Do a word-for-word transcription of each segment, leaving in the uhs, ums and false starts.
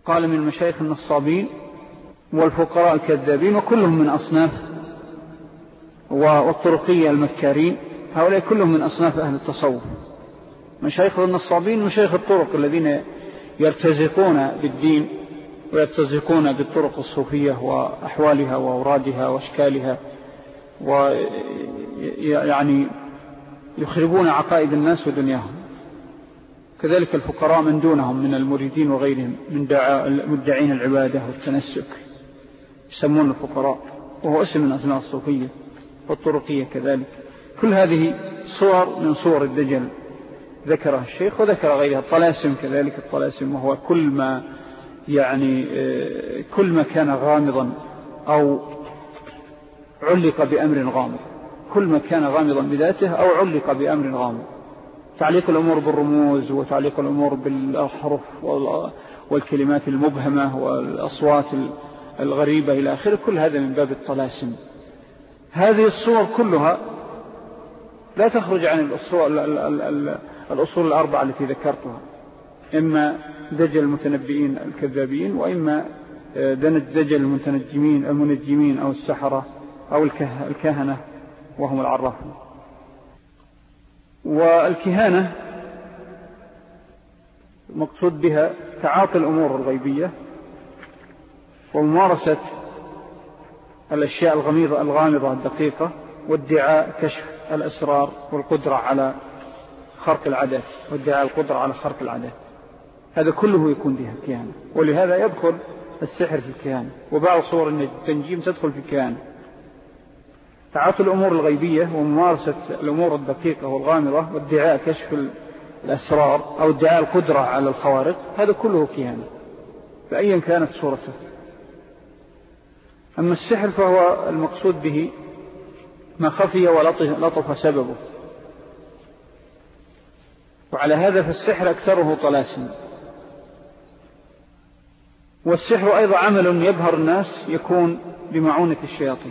قال من المشايخ النصابين والفقراء الكذابين، وكلهم من أصناف والطرقية المكارين، هؤلاء كلهم من أصناف أهل التصوف. مشايخ النصابين مشايخ الطرق الذين يرتزقون بالدين ويرتزقون بالطرق الصوفية وأحوالها وأورادها وأشكالها، ويعني يخربون عقائد الناس ودنياهم. كذلك الفقراء من دونهم من المريدين وغيرهم من مدعين العبادة والتنسك يسمون الفقراء، وهو اسم من أسماء الصوفية والطرقية كذلك. كل هذه صور من صور الدجل ذكرها الشيخ، وذكر غيرها. الطلاسم كذلك، الطلاسم وهو كل ما يعني كل ما كان غامضا أو علق بأمر غامض، كل ما كان غامضا بذاته أو علق بأمر غامض. تعليق الأمور بالرموز، وتعليق الأمور بالأحرف والكلمات المبهمة والأصوات الغريبة إلى آخره، كل هذا من باب الطلاسم. هذه الصور كلها لا تخرج عن الأصول, الأصول الأربعة التي ذكرتها، إما دجل المتنبئين الكذابين، وإما دجل المتنجمين المنجمين أو السحرة أو الكهنة وهم العرافون. والكهانة مقصود بها تعاطي الأمور الغيبية وممارسة الأشياء الغامضة الغامضة الدقيقة، وادعاء كشف الأسرار والقدرة على خرق العادات، وادعاء القدرة على خرق العادات، هذا كله يكون بها الكهانة. ولهذا يدخل السحر في الكهانة، وبعض صور التنجيم تدخل في الكهانة. تعاطي الأمور الغيبية وممارسة الأمور الدقيقة والغامضة وادعاء كشف الأسرار أو ادعاء القدرة على الخوارق، هذا كله كهانة فأيا كانت صورته. أما السحر فهو المقصود به ما خفي ولطف سببه، وعلى هذا فالسحر أكثره طلاسم. والسحر أيضا عمل يبهر الناس يكون بمعونة الشياطين.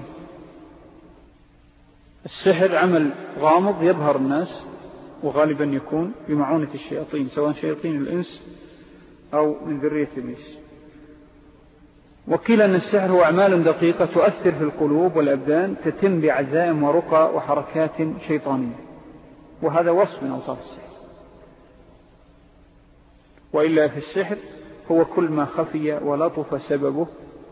السحر عمل غامض يبهر الناس، وغالبا يكون بمعونة الشياطين، سواء شياطين الإنس أو من ذرية إبليس. وقيل أن السحر هو أعمال دقيقة تؤثر في القلوب والأبدان، تتم بعزائم ورقى وحركات شيطانية، وهذا وصف من أوصاف السحر. وإلا في السحر هو كل ما خفي ولطف سببه،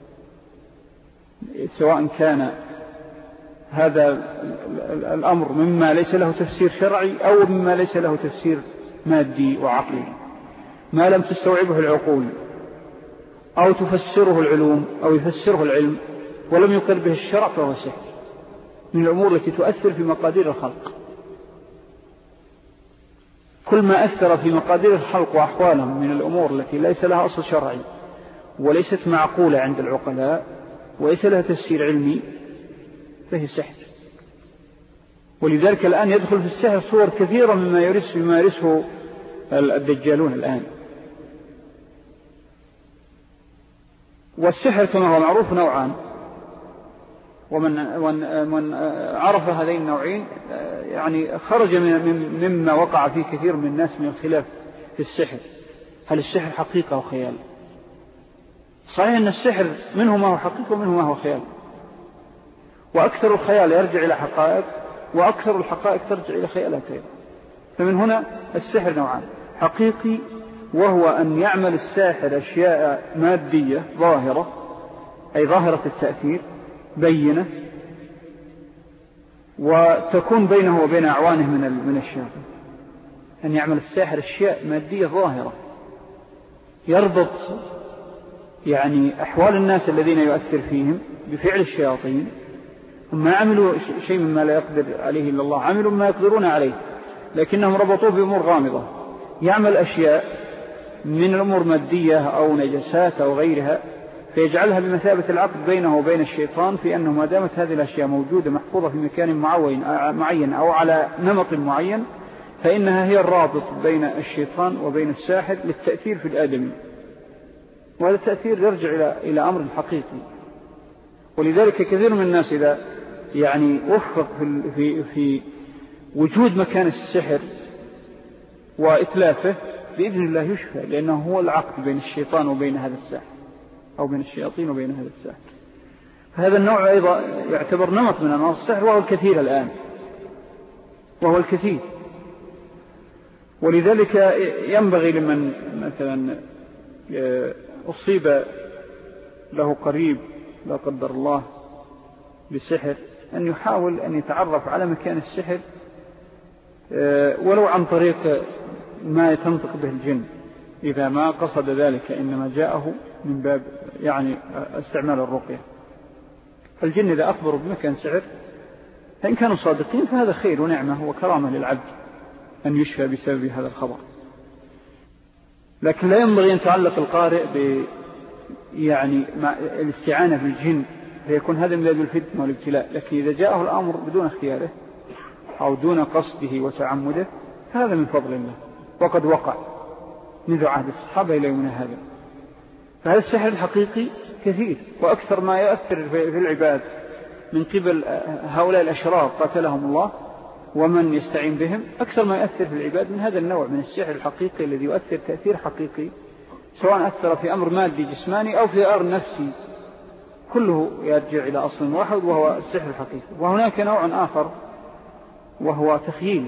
سواء كان هذا الأمر مما ليس له تفسير شرعي أو مما ليس له تفسير مادي وعقلي، ما لم تستوعبه العقول أو تفسره العلوم أو يفسره العلم ولم يقر به الشرع، فهو سحر من الأمور التي تؤثر في مقادير الخلق. كل ما أثر في مقادير الخلق وأحوالهم من الأمور التي ليس لها أصل شرعي وليست معقولة عند العقلاء وليس لها تفسير علمي، فهي سحر. ولذلك الآن يدخل في السحر صور كثيرة مما يرس بما يرسه الدجالون الآن. والسحر كما هو معروف نوعان، ومن من عرف هذين النوعين يعني خرج مما وقع فيه كثير من الناس من الخلاف في السحر. هل السحر حقيقة أو خيال؟ صحيح أن السحر منه ما هو حقيقة ومنه ما هو خيال، وأكثر الخيال يرجع إلى حقائق، وأكثر الحقائق ترجع إلى خيالات أيضا. فمن هنا السحر نوعان: حقيقي وهو أن يعمل الساحر أشياء مادية ظاهرة، أي ظاهرة التأثير بينة، وتكون بينه وبين أعوانه من من الشياطين. أن يعمل الساحر أشياء مادية ظاهرة يربط يعني أحوال الناس الذين يؤثر فيهم بفعل الشياطين. هم ما عملوا شيء مما لا يقدر عليه إلا الله، عملوا ما يقدرون عليه، لكنهم ربطوه بأمور غامضة. يعمل أشياء من الأمور مادية أو نجسات أو غيرها، فيجعلها بمثابة العقد بينه وبين الشيطان، في أنه ما دامت هذه الأشياء موجودة محفوظة في مكان معين أو على نمط معين، فإنها هي الرابط بين الشيطان وبين الساحر للتأثير في الآدمي، وهذا التأثير يرجع إلى إلى أمر حقيقي. ولذلك كثير من الناس إذا يعني وفق في, في, في وجود مكان السحر وإتلافه بإذن الله يشفى، لأنه هو العقد بين الشيطان وبين هذا الساحر، أو بين الشياطين وبين هذا الساحر. فهذا النوع أيضا يعتبر نمط من أنواع السحر، وهو الكثير الآن، وهو الكثير. ولذلك ينبغي لمن مثلا أصيب له قريب لا قدر الله بسحر أن يحاول أن يتعرف على مكان السحر ولو عن طريق ما تنطق به الجن، إذا ما قصد ذلك إنما جاءه من باب يعني استعمال الرقية. فالجن إذا أخبروا بمكان سحر فإن كانوا صادقين فهذا خير ونعمة وكرامة للعبد أن يشفى بسبب هذا الخبر. لكن لا ينبغي أن تعلق القارئ ب يعني مع الاستعانة بالجن فيكون هذا من باب الفتنة والابتلاء. لكن إذا جاءه الأمر بدون اختياره أو دون قصده وتعمده فهذا من فضل الله، وقد وقع منذ عهد الصحابة إلى يومنا هذا. فهذا السحر الحقيقي كثير، وأكثر ما يؤثر في العباد من قبل هؤلاء الأشرار قاتلهم الله ومن يستعين بهم، أكثر ما يؤثر في العباد من هذا النوع من السحر الحقيقي الذي يؤثر تأثير حقيقي، سواء أثر في أمر مادي جسماني أو في أمر نفسي، كله يرجع إلى أصل واحد وهو السحر الحقيقي. وهناك نوع آخر وهو تخييلي،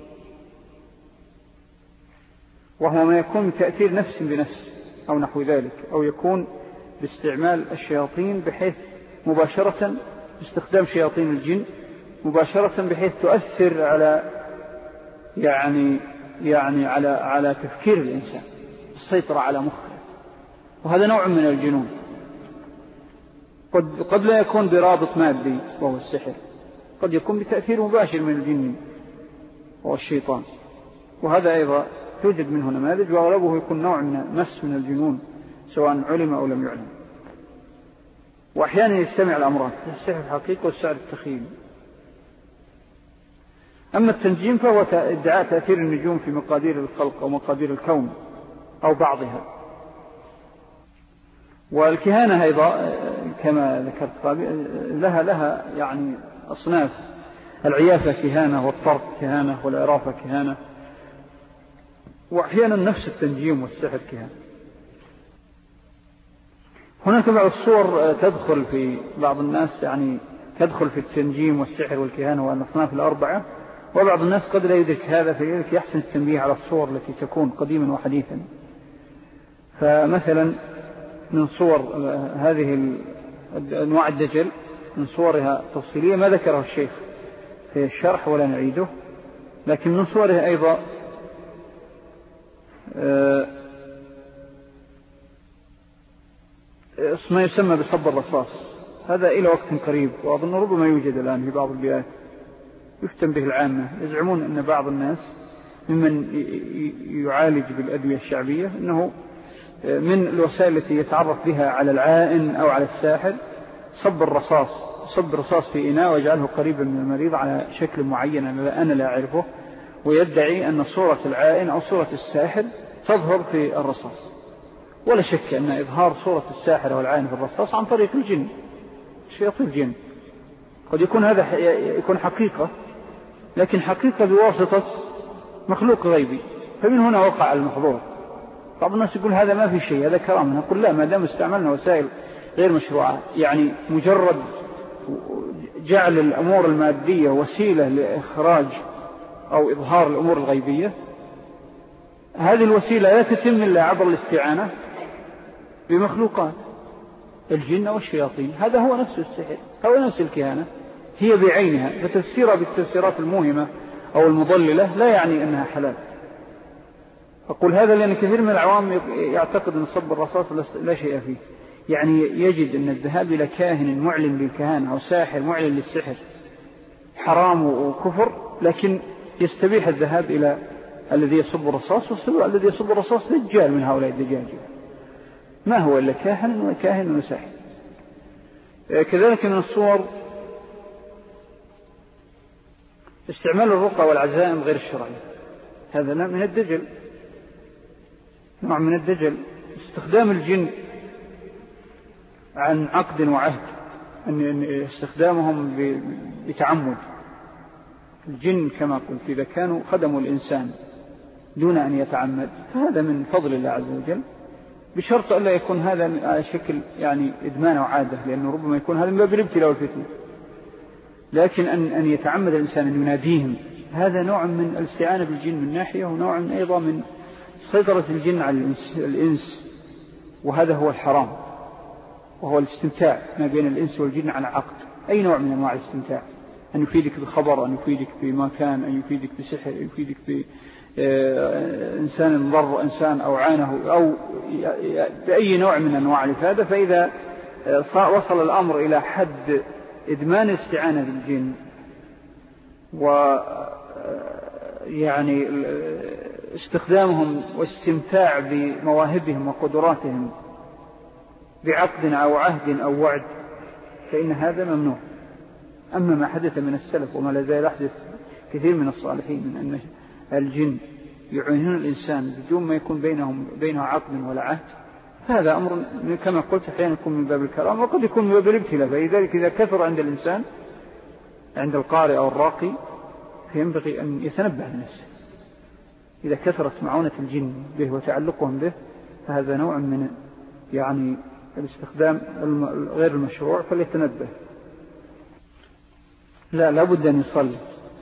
وهو ما يكون تأثير نفس بنفس أو نحو ذلك، أو يكون باستعمال الشياطين بحيث مباشرة باستخدام شياطين الجن مباشرة بحيث تؤثر على يعني يعني على على تفكير الإنسان، السيطرة على مخه. وهذا نوع من الجنون، قد قد لا يكون برابط مادي وهو السحر، قد يكون بتأثير مباشر من الجن وهو الشيطان. وهذا أيضا توجد منه نماذج، وأغلبه يكون نوع من مس من الجنون سواء علم أو لم يعلم. وأحيانا يستمع الأمران السحر الحقيقي والسحر التخيل. أما التنجيم فهو ادعاء تأثير النجوم في مقادير الخلق أو مقادير الكون أو بعضها. والكهانة أيضا كما ذكرت لها لها يعني أصناف، العيافة كهانة، والطرق كهانة، والعرافة كهانة، وأحيانا نفس التنجيم والسحر كهانة. هناك بعض الصور تدخل في بعض الناس يعني تدخل في التنجيم والسحر والكهانة والأصناف الأربعة، وبعض الناس قد لا يدرك هذا، فيدرك يحسن التنبيه على الصور التي تكون قديما وحديثا. فمثلا من صور هذه أنواع الدجل من صورها تفصيلية ما ذكره الشيخ في الشرح ولا نعيده، لكن من صورها أيضا ما يسمى بصب الرصاص. هذا إلى وقت قريب، وأظن ربما يوجد الآن في بعض البيئات يفتن به العامة. يزعمون أن بعض الناس ممن يعالج بالأدوية الشعبية أنه من الوسائل التي يتعرف بها على العائن أو على الساحر صب الرصاص، صب الرصاص في إناء ويجعله قريبا من المريض على شكل معين أنا لا أعرفه، ويدعي أن صورة العائن أو صورة الساحر تظهر في الرصاص. ولا شك أن إظهار صورة الساحر أو العائن في الرصاص عن طريق الجن، شياطين الجن. قد يكون هذا يكون حقيقة، لكن حقيقة بواسطة مخلوق غيبي، فمن هنا وقع المحظور. بعض الناس يقول هذا ما في شيء، هذا كرامة. نقول لا، ما دام استعملنا وسائل غير مشروعة، يعني مجرد جعل الأمور المادية وسيلة لإخراج أو إظهار الأمور الغيبية، هذه الوسيلة لا تتم إلا عبر الاستعانة بمخلوقات الجن والشياطين. هذا هو نفس السحر، هو نفس الكهانة، هي بعينها. فتفسيرها بالتفسيرات الموهمة أو المضللة لا يعني أنها حلال. أقول هذا لأن كثير من العوام يعتقد أن صب الرصاص لا شيء فيه، يعني يجد أن الذهاب إلى كاهن معلن للكهانة أو ساحر معلن للسحر حرام وكفر، لكن يستبيح الذهاب إلى الذي يصب الرصاص، والسبب الذي يصب الرصاص دجال من هؤلاء الدجاجة، ما هو إلا كاهن وكاهن وساحر. كذلك من الصور استعمال الرقى والعزائم غير الشرعية، هذا من الدجل، نوع من الدجل. استخدام الجن عن عقد وعهد، أن استخدامهم بتعمد. الجن كما قلت إذا كانوا خدموا الإنسان دون أن يتعمد، فهذا من فضل الله عز وجل، بشرط ألا يكون هذا على شكل يعني إدمان وعادة، لأنه ربما يكون هذا من باب الابتلاء والفتنة. لكن أن أن يتعمد الإنسان أن يناديهم، هذا نوع من الاستعانة بالجن من ناحية، ونوع من أيضا من سيطرة الجن على الإنس, الإنس وهذا هو الحرام، وهو الاستمتاع ما بين الإنس والجن على عقد، أي نوع من أنواع الاستمتاع، أن يفيدك بخبر، أن يفيدك بمكان، أن يفيدك بسحر، أن يفيدك بإنسان ضر إنسان أو عانه، أو بأي نوع من أنواع الإفادة. فإذا وصل الأمر إلى حد إدمان الاستعانة بالجن ويعني استخدامهم واستمتاع بمواهبهم وقدراتهم بعقد أو عهد أو وعد، فإن هذا ممنوع. أما ما حدث من السلف وما لا زال يحدث كثير من الصالحين من أن الجن يعينون الإنسان بدون ما يكون بينهم بينه عقد ولا عهد، هذا أمر كما قلت أحيانا يكون من باب الكرام وقد يكون من باب الابتلاء. فلذلك إذا كثر عند الإنسان عند القارئ أو الراقي فينبغي أن يتنبه لنفسه، إذا كثرت معونة الجن به وتعلقهم به فهذا نوع من يعني الاستخدام غير المشروع، فليتنبه. لا لابد أن يصلي،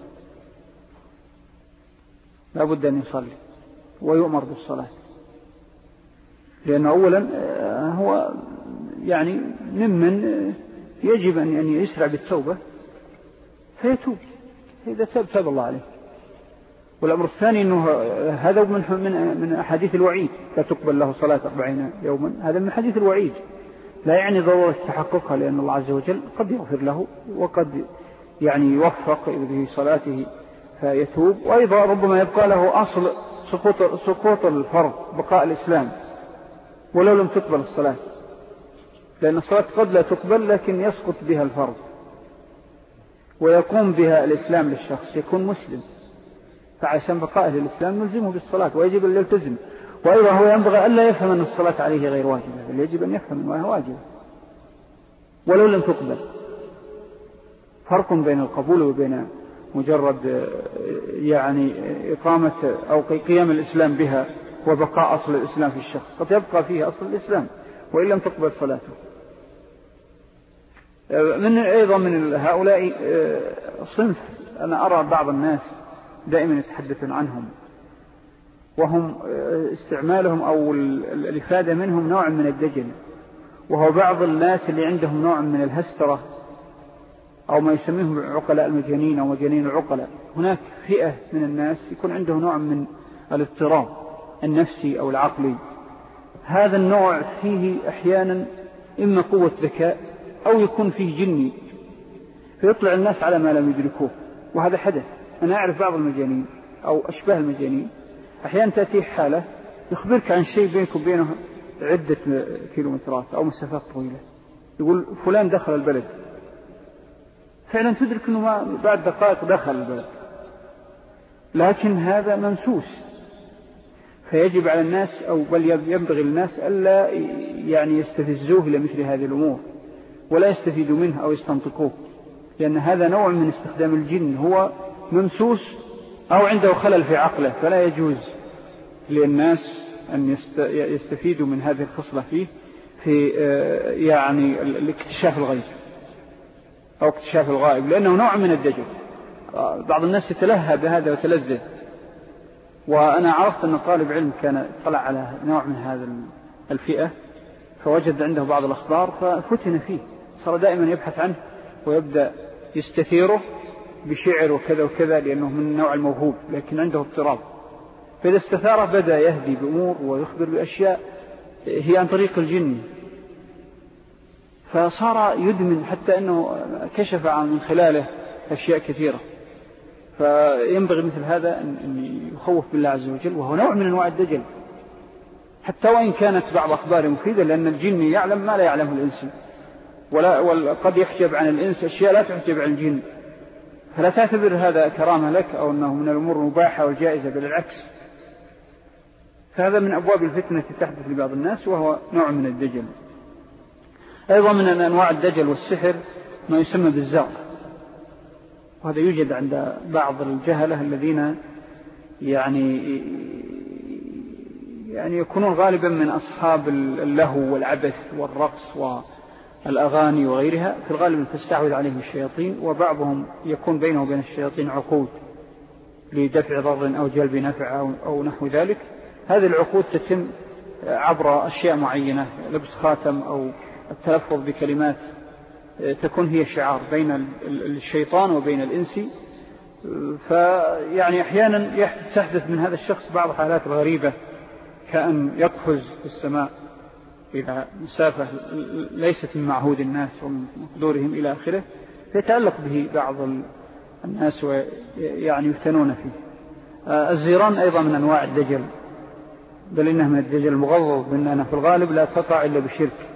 لابد أن يصلي ويؤمر بالصلاة، لأنه أولا هو يعني ممن يجب أن يسرع بالتوبة فيتوب، إذا تاب تاب الله عليه. والأمر الثاني أنه هذا من من أحاديث الوعيد، لا تقبل له صلاة أربعين يوما، هذا من حديث الوعيد، لا يعني ضرورة تحققها، لأن الله عز وجل قد يغفر له وقد يعني يوفق في صلاته فيتوب، وأيضا ربما يبقى له أصل سقوط سقوط الفرض بقاء الإسلام ولو لم تقبل الصلاة، لأن الصلاة قد لا تقبل لكن يسقط بها الفرض ويقوم بها الإسلام للشخص، يكون مسلم، فعشان بقائه للإسلام نلزمه بالصلاة ويجب أن يلتزم. وأيضا هو ينبغي أن لا يفهم أن الصلاة عليه غير واجبة، بل يجب أن يفهم أنها واجبة ولو لم تقبل. فرق بين القبول وبين مجرد يعني إقامة أو قيام الإسلام بها وبقاء أصل الإسلام في الشخص، قد يبقى فيه أصل الإسلام وإن لم تقبل صلاته. من أيضا من هؤلاء صنف أنا أرى بعض الناس دائما يتحدثون عنهم، وهم استعمالهم أو الإفادة منهم نوع من الدجل، وهو بعض الناس اللي عندهم نوع من الهسترة أو ما يسميهم عقلاء المجانين أو مجانين العقلاء. هناك فئة من الناس يكون عنده نوع من الاضطراب النفسي أو العقلي، هذا النوع فيه أحيانا إما قوة ذكاء أو يكون فيه جني، فيطلع الناس على ما لم يدركوه، وهذا حدث. أنا أعرف بعض المجانين أو أشباه المجانين أحيانا تأتيه حالة يخبرك عن شيء بينك وبينه عدة كيلومترات أو مسافات طويلة، يقول فلان دخل البلد، فعلا تدرك أنه ما بعد دقائق دخل البلد، لكن هذا ممسوس. فيجب على الناس أو بل ينبغي الناس ألا يعني يستفزوه لمثل هذه الأمور ولا يستفيدوا منه أو يستنطقوه، لأن هذا نوع من استخدام الجن، هو ممسوس أو عنده خلل في عقله، فلا يجوز للناس أن يستفيدوا من هذه الخصلة فيه في يعني الاكتشاف الغيب أو اكتشاف الغائب، لأنه نوع من الدجل. بعض الناس يتلهى بهذا وتلذذ. وأنا عرفت أن طالب علم كان طلع على نوع من هذا الفئة فوجد عنده بعض الأخبار ففتن فيه، صار دائما يبحث عنه ويبدأ يستثيره بشعر وكذا وكذا، لأنه من النوع الموهوب لكن عنده اضطراب. فإذا استثاره بدأ يهدي بأمور ويخبر بأشياء هي عن طريق الجن، فصار يدمن حتى أنه كشف عن من خلاله أشياء كثيرة. فينبغي مثل هذا أن يخوف بالله عز وجل، وهو نوع من أنواع الدجل، حتى وإن كانت بعض أخبار مفيدة، لأن الجن يعلم ما لا يعلمه الإنس، ولا وقد يحجب عن الإنس أشياء لا تحجب عن الجن، فلا تعتبر هذا كرامة لك أو أنه من الأمور المباحة والجائزة، بل العكس. فهذا من أبواب الفتنة تحدث لبعض الناس، وهو نوع من الدجل. أيضا من أنواع الدجل والسحر ما يسمى بالزغ، وهذا يوجد عند بعض الجهلة الذين يعني يعني يكونون غالبا من أصحاب اللهو والعبث والرقص والأغاني وغيرها، في الغالب تستحوذ عليهم الشياطين، وبعضهم يكون بينه وبين الشياطين عقود لدفع ضر أو جلب نفع أو, أو نحو ذلك. هذه العقود تتم عبر أشياء معينة، لبس خاتم أو التلفظ بكلمات تكون هي شعار بين الشيطان وبين الإنس. فيعني أحيانا تحدث من هذا الشخص بعض حالات غريبة، كأن يقفز في السماء إلى مسافة ليست من معهود الناس ومن مقدورهم إلى آخره، فيتعلق به بعض الناس ويعني يفتنون فيه. الزيران أيضا من أنواع الدجل، بل إنها من الدجل المغلظ، بأنها في الغالب لا تقع إلا بشرك.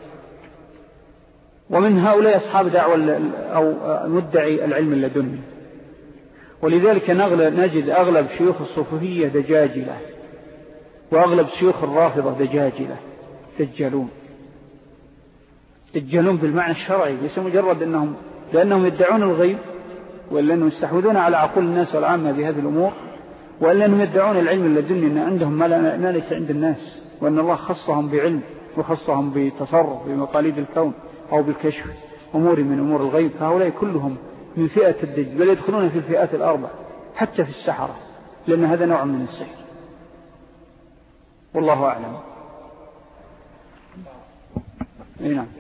ومن هؤلاء أصحاب دعوة أو مدعي العلم اللدني، ولذلك نجد أغلب شيوخ الصوفية دجاجلة، وأغلب شيوخ الرافضة دجاجلة دجالون. دجالون بالمعنى الشرعي، ليس مجرد أنهم لأنهم يدعون الغيب، ولأنهم يستحوذون على عقول الناس والعامة بهذه الأمور، ولأنهم يدعون العلم اللدني أن عندهم ما ليس عند الناس، وأن الله خصهم بعلم وخصهم بتصرف بمقاليد الكون أو بالكشف أمور من أمور الغيب. فهؤلاء كلهم من فئة الدجل، بل يدخلون في الفئات الأربع حتى في السحرة، لأن هذا نوع من السحر. والله أعلم. إيه نعم.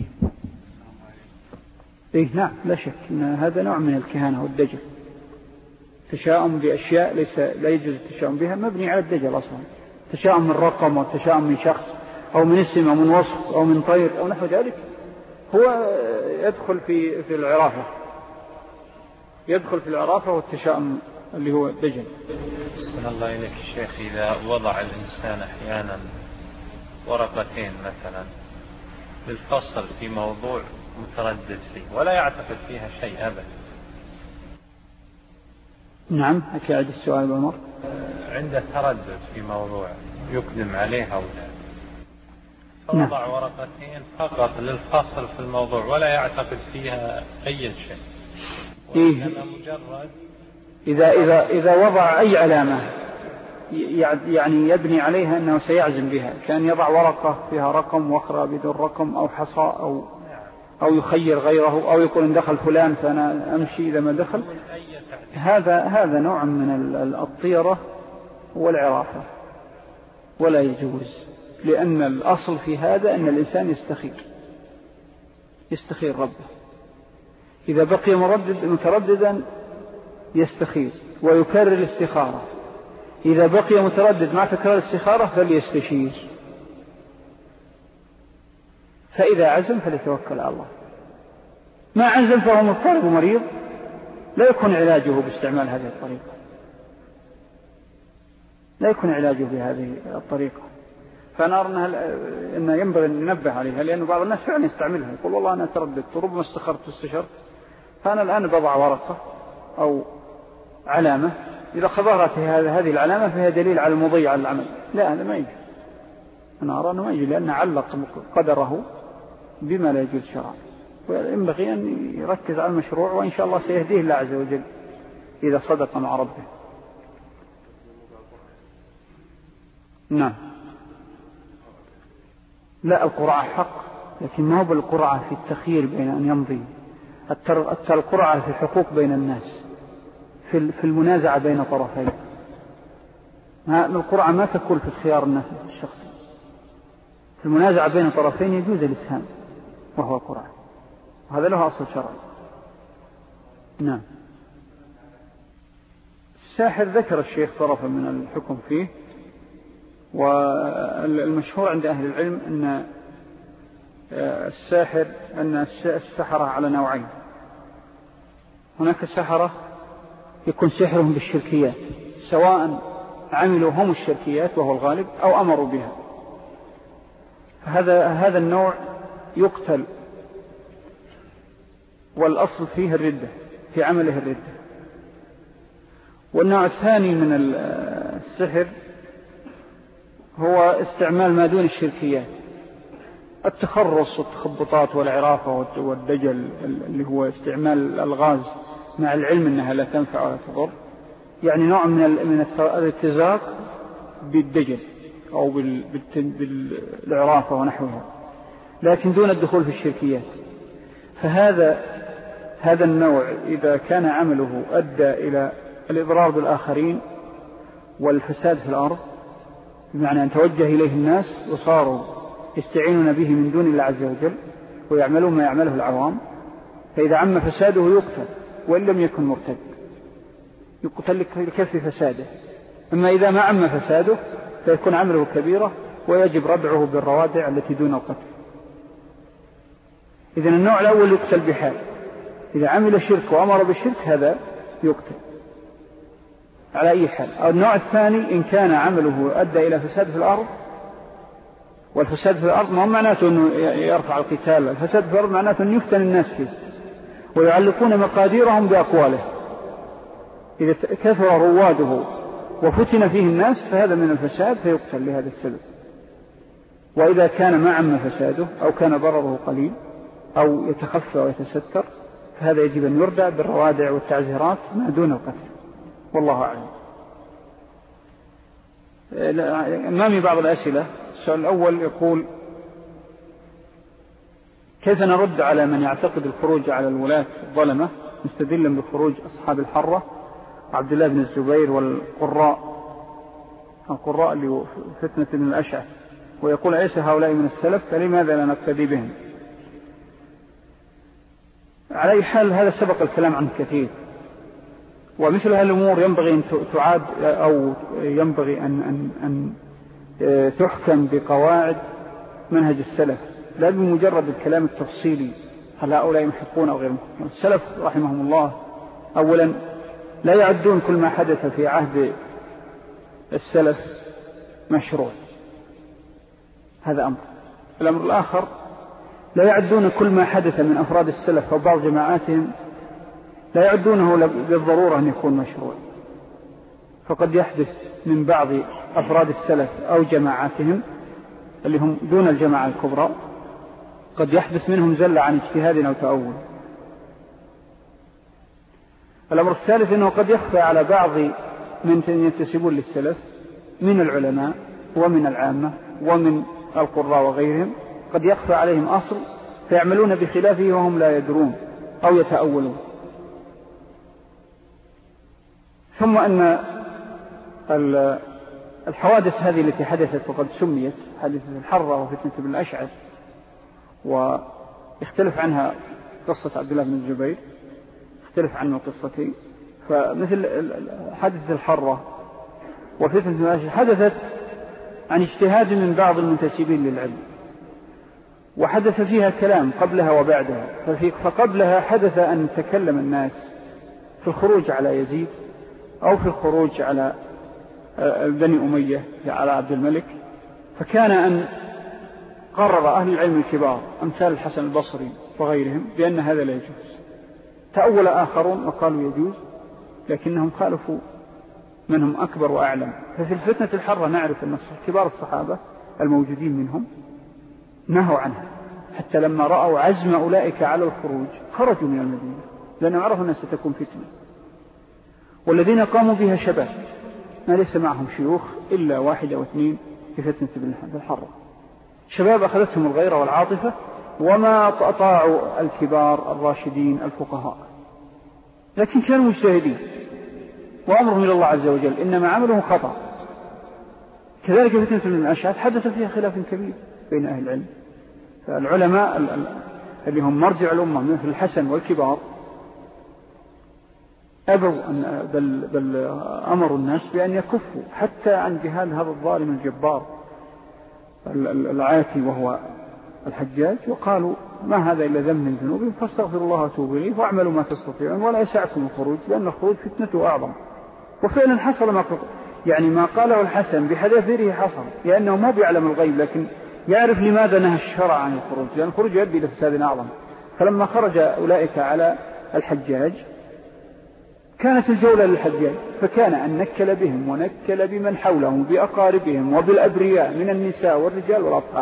إيه نعم، لا شك أن هذا نوع من الكهانة والدجل، تشاؤم بأشياء ليس لا يجوز التشاؤم بها، مبني على الدجل أصلا. تشاؤم من رقم وتشاؤم من شخص أو من اسم أو من وصف أو من طير أو نحو ذلك، هو يدخل في في العرافة، يدخل في العرافة والتشاؤم اللي هو الدجل. أحسن الله إليك الشيخ، إذا وضع الإنسان أحيانا ورقتين مثلا للفصل في موضوع متردد فيه ولا يعتقد فيها شيء أبدا. نعم، أكاد السؤال بالمر. عنده تردد في موضوع يقدم عليه أو لا، فوضع نعم. ورقتين فقط للفصل في الموضوع ولا يعتقد فيها أي شيء، وإنما مجرد إذا إذا إذا وضع أي علامة يعني يبني عليها أنه سيعزم بها، كان يضع ورقة فيها رقم وأخرى بدون رقم أو حصى أو أو يخير غيره أو يقول إن دخل فلان فأنا أمشي إذا ما دخل. هذا هذا نوع من الطيرة والعرافة ولا يجوز، لأن الأصل في هذا أن الإنسان يستخير يستخير ربه. إذا بقي مردد مترددا يستخير ويكرر الاستخارة، إذا بقي متردد مع تكرار الاستخارة فليستشير، فإذا عزم فليتوكل على الله. ما عزم فهو مضطرب ومريض، لا يكون علاجه باستعمال هذه الطريقة، لا يكون علاجه بهذه الطريقة. فأنا أرى أنه ينبغي أن ننبه عليها، لأن بعض الناس فعلا يستعملها، يقول والله أنا ترددت ربما استخرت واستشرت، فأنا الآن بضع ورقة أو علامة، إذا خبرت هذه العلامة فهي دليل على المضي على العمل. لا، هذا ما يجي، أنا أرى أنه ما يجي، لأن علق قدره بما لا يجوز شرعا. وينبغي أن يركز على المشروع، وإن شاء الله سيهديه الله عز وجل إذا صدق مع ربه. نعم. لا، القرعة حق، لكن ما هو بالقرعة في التخيير بين أن يمضي، القرعة في الحقوق بين الناس، في المنازعة بين طرفين. القرعة ما تكون في الخيار النفسي الشخصي، في المنازعة بين طرفين يجوز الإسهام وهو القرعة، وهذا له أصل شرعي. نعم. الساحر ذكر الشيخ طرفا من الحكم فيه، والمشهور عند أهل العلم أن الساحر أن السحرة على نوعين. هناك سحرة يكون سحرهم بالشركيات، سواء عملوا هم الشركيات وهو الغالب أو أمروا بها، فهذا هذا النوع يقتل، والأصل فيه الردة، في عمله الردة. والنوع الثاني من السحر هو استعمال ما دون الشركيات، التخرص والتخبطات والعرافة والدجل، اللي هو استعمال الألغاز مع العلم أنها لا تنفع ولا تضر، يعني نوع من من الاتزاق بالدجل، أو بالعرافة ونحوها، لكن دون الدخول في الشركيات. فهذا هذا النوع إذا كان عمله أدى إلى الإضرار بالآخرين والفساد في الأرض، بمعنى أن توجه إليه الناس وصاروا يستعينون به من دون الله عز وجل ويعملون ما يعمله العوام، فإذا عم فساده يقتل وإن لم يكن مرتد، يقتل لكف فساده. أما إذا ما عم فساده فيكون عمله كبيرة ويجب ردعه بالروادع التي دون القتل. إذن النوع الأول يقتل بحال، إذا عمل شرك وأمر بالشرك هذا يقتل على أي حال. أو النوع الثاني إن كان عمله أدى إلى فساد في الأرض، والفساد في الأرض ما معناته أنه يرفع القتال، الفساد في الأرض معناته أن يفتن الناس فيه ويعلقون مقاديرهم بأقواله. إذا كثر رواده وفتن فيه الناس فهذا من الفساد فيقتل لهذا السبب. وإذا كان ما عم فساده أو كان ضرره قليل أو يتخفى ويتستر فهذا يجب أن يردع بالروادع والتعزيرات ما دون القتل، والله أعلم. أمامي بعض الأسئلة. السؤال الأول يقول: كيف نرد على من يعتقد الخروج على الولاة الظلمة مستدلا بخروج أصحاب الحرة عبد الله بن الزبير والقراء القراء اللي فتنة بن الأشعث، ويقول: أليس هؤلاء من السلف فلماذا لا نقتدي بهم؟ على أي حال هذا سبق الكلام عنه كثير، ومثل هذه الأمور ينبغي أن تعاد أو ينبغي أن, أن, أن تحكم بقواعد منهج السلف، لا بمجرد الكلام التفصيلي هل هؤلاء محقون أو غير محقون. السلف رحمهم الله أولا لا يعدون كل ما حدث في عهد السلف مشروع، هذا أمر. الأمر الآخر لا يعدون كل ما حدث من أفراد السلف أو بعض جماعاتهم لا يعدونه بالضرورة أن يكون مشروع، فقد يحدث من بعض أفراد السلف أو جماعاتهم اللي هم دون الجماعة الكبرى قد يحدث منهم زلة عن اجتهاد أو تأول. الأمر الثالث أنه قد يخفى على بعض من ينتسبون للسلف من العلماء ومن العامة ومن القراء وغيرهم، قد يخفى عليهم أصل فيعملون بخلافه وهم لا يدرون أو يتأولون. ثم أن الحوادث هذه التي حدثت وقد سميت حادثة الحرة وفتنة بن الأشعث، ويختلف عنها قصة عبد الله بن الزبير، يختلف عنه قصتين. فمثل حادثة الحرة وفتنة بن الأشعث حدثت عن اجتهاد من بعض المنتسبين للعلم، وحدث فيها كلام قبلها وبعدها. فقبلها حدث أن تكلم الناس في الخروج على يزيد أو في الخروج على بني أمية على عبد الملك، فكان أن قرر أهل العلم الكبار أمثال الحسن البصري وغيرهم بأن هذا لا يجوز. تأول آخرون وقالوا يجوز، لكنهم خالفوا من هم أكبر وأعلم. ففي الفتنة الحرة نعرف أن كبار الصحابة الموجودين منهم نهوا عنها، حتى لما رأوا عزم أولئك على الخروج خرجوا من المدينة لأنهم عرفوا أنها ستكون فتنة. والذين قاموا بها شباب ما ليس معهم شيوخ إلا واحد أو اثنين في فتنة الحرة، شباب أخذتهم الغيرة والعاطفة وما أطاعوا الكبار الراشدين الفقهاء، لكن كانوا مجتهدين وأمرهم إلى الله عز وجل، إنما عملهم خطأ. كذلك فتنة بن الأشعث حدث فيها خلاف كبير بين أهل العلم، فالعلماء اللي هم مرجع الأمة مثل الحسن والكبار أبوا أن بل, بل أمروا الناس بأن يكفوا حتى عن جهاد هذا الظالم الجبار العاتي وهو الحجاج، وقالوا ما هذا إلا ذنب من ذنوبهم فاستغفروا الله وتوبوا إليه واعملوا ما تستطيعون ولا يسعكم الخروج لأن الخروج فتنته أعظم. وفعلا حصل ما يعني ما قاله الحسن بحذافيره حصل، لأنه ما بيعلم الغيب لكن يعرف لماذا نهى الشرع عن الخروج، لأن الخروج يؤدي إلى فساد أعظم. فلما خرج أولئك على الحجاج كانت الجولة للحجاج، فكان أن نكل بهم ونكل بمن حولهم بأقاربهم وبالأبرياء من النساء والرجال والأطفال.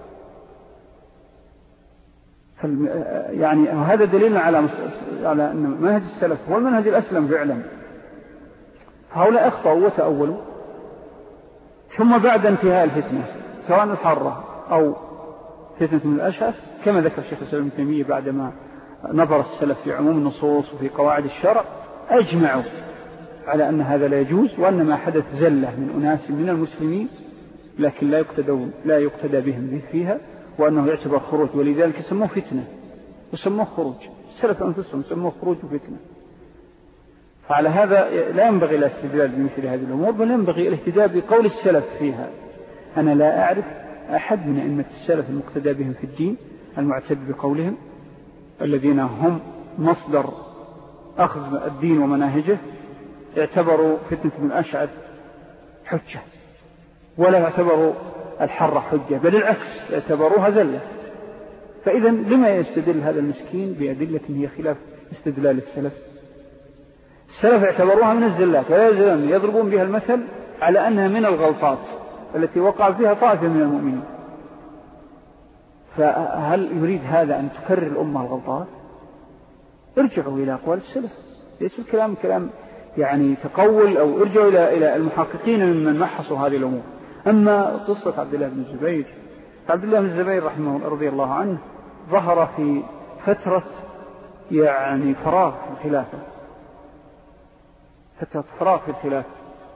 يعني هذا دليل على على أن منهج السلف هو المنهج الأسلم فعلا. هؤلاء أخطأوا وتأولوا ثم بعد انتهاء الفتنة سواء الحرة أو فتنة من الأشعث كما ذكر الشيخ الإسلام ابن تيمية بعدما نظر السلف في عموم النصوص وفي قواعد الشرع أجمعوا على أن هذا لا يجوز، وأن ما حدث زلة من أناس من المسلمين لكن لا يقتدى لا يقتدى بهم فيها، وأنه يعتبر خروج، ولذلك سموه فتنة وسموه خروج. السلف أنفسهم سموه خروج وفتنة. فعلى هذا لا ينبغي الاستدلال بمثل هذه الأمور، بل ينبغي الاهتداء بقول السلف فيها. أنا لا أعرف أحد من أئمة السلف المقتدى بهم في الدين المعتد بقولهم، الذين هم مصدر أخذ الدين ومناهجه، اعتبروا فتنة من الأشعث حجة، ولا يعتبروا الحرة حجة، بل العكس اعتبروها زلة. فإذا لما يستدل هذا المسكين بأدلة هي خلاف استدلال السلف؟ السلف اعتبروها من الزلات، ولا يزالون يضربون بها المثل على أنها من الغلطات التي وقع فيها طائفة من المؤمنين. فهل يريد هذا أن تكرر الأمة الغلطات؟ ارجعوا إلى أقوال السلف، ليس الكلام كلام يعني تقول، أو ارجعوا إلى إلى المحققين ممن محصوا هذه الأمور. أما قصة عبد الله بن الزبير، عبد الله بن الزبير رحمه الله رضي الله عنه ظهر في فترة يعني فراغ في الخلافة، فترة فراغ في الخلافة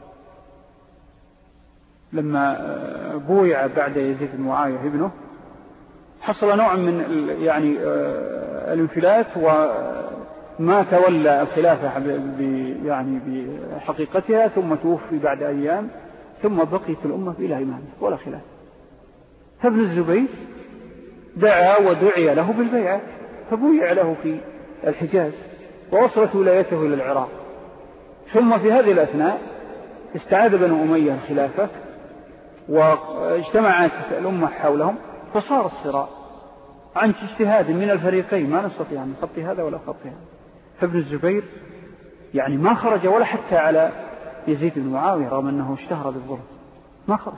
لما بويع بعد يزيد بن معاوية ابنه، حصل نوع من يعني الانفلات، وما تولى الخلافة يعني بحقيقتها، ثم توفي بعد أيام، ثم بقيت الأمة إلى إمامه ولا خلاف. فابن الزبير دعا ودعي له بالبيعة، فبويع له في الحجاز، ووصلت ولايته إلى العراق. ثم في هذه الأثناء استعاد بنو أمية الخلافة، واجتمعت الأمة حولهم، فصار الصراع عن اجتهاد من الفريقين، ما نستطيع أن نخطي هذا ولا نخطي هذا. فابن الزبير يعني ما خرج ولا حتى على يزيد بن معاوية رغم أنه اشتهر بالظلم، ما خرج،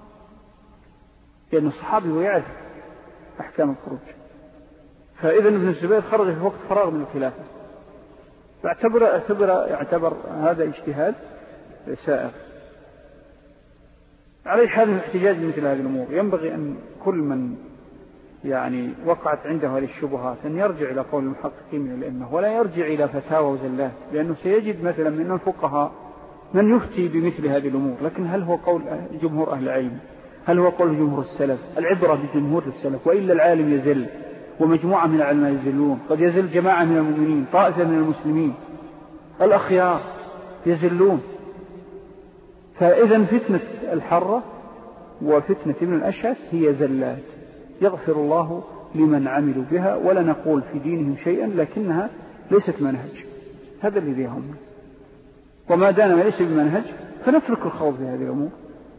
لأنه صحابي ويعرف أحكام الخروج. فإذا ابن الزبير خرج في وقت فراغ من الخلافة، فاعتبر اعتبر يعتبر هذا اجتهاد سائر. عليه حال الاحتجاج بمثل هذه الأمور. ينبغي أن كل من يعني وقعت عنده هذه الشبهات أن يرجع إلى قول المحققين من الأئمة، ولا يرجع إلى فتاوى وزلات، لأنه سيجد مثلا من الفقهاء من يفتي بمثل هذه الأمور، لكن هل هو قول جمهور أهل العلم؟ هل هو قول جمهور السلف؟ العبرة بجمهور السلف، وإلا العالم يزل، ومجموعة من العلماء يزلون، قد يزل جماعة من المؤمنين، طائفة من المسلمين الأخيار يزلون. فإذا فتنة الحرة وفتنة ابن الأشعث هي زلات، يغفر الله لمن عملوا بها، ولا نقول في دينهم شيئا، لكنها ليست منهج. هذا الذي يهمنا، وما دام ليس بمنهج فنترك الخوض في هذه الأمور،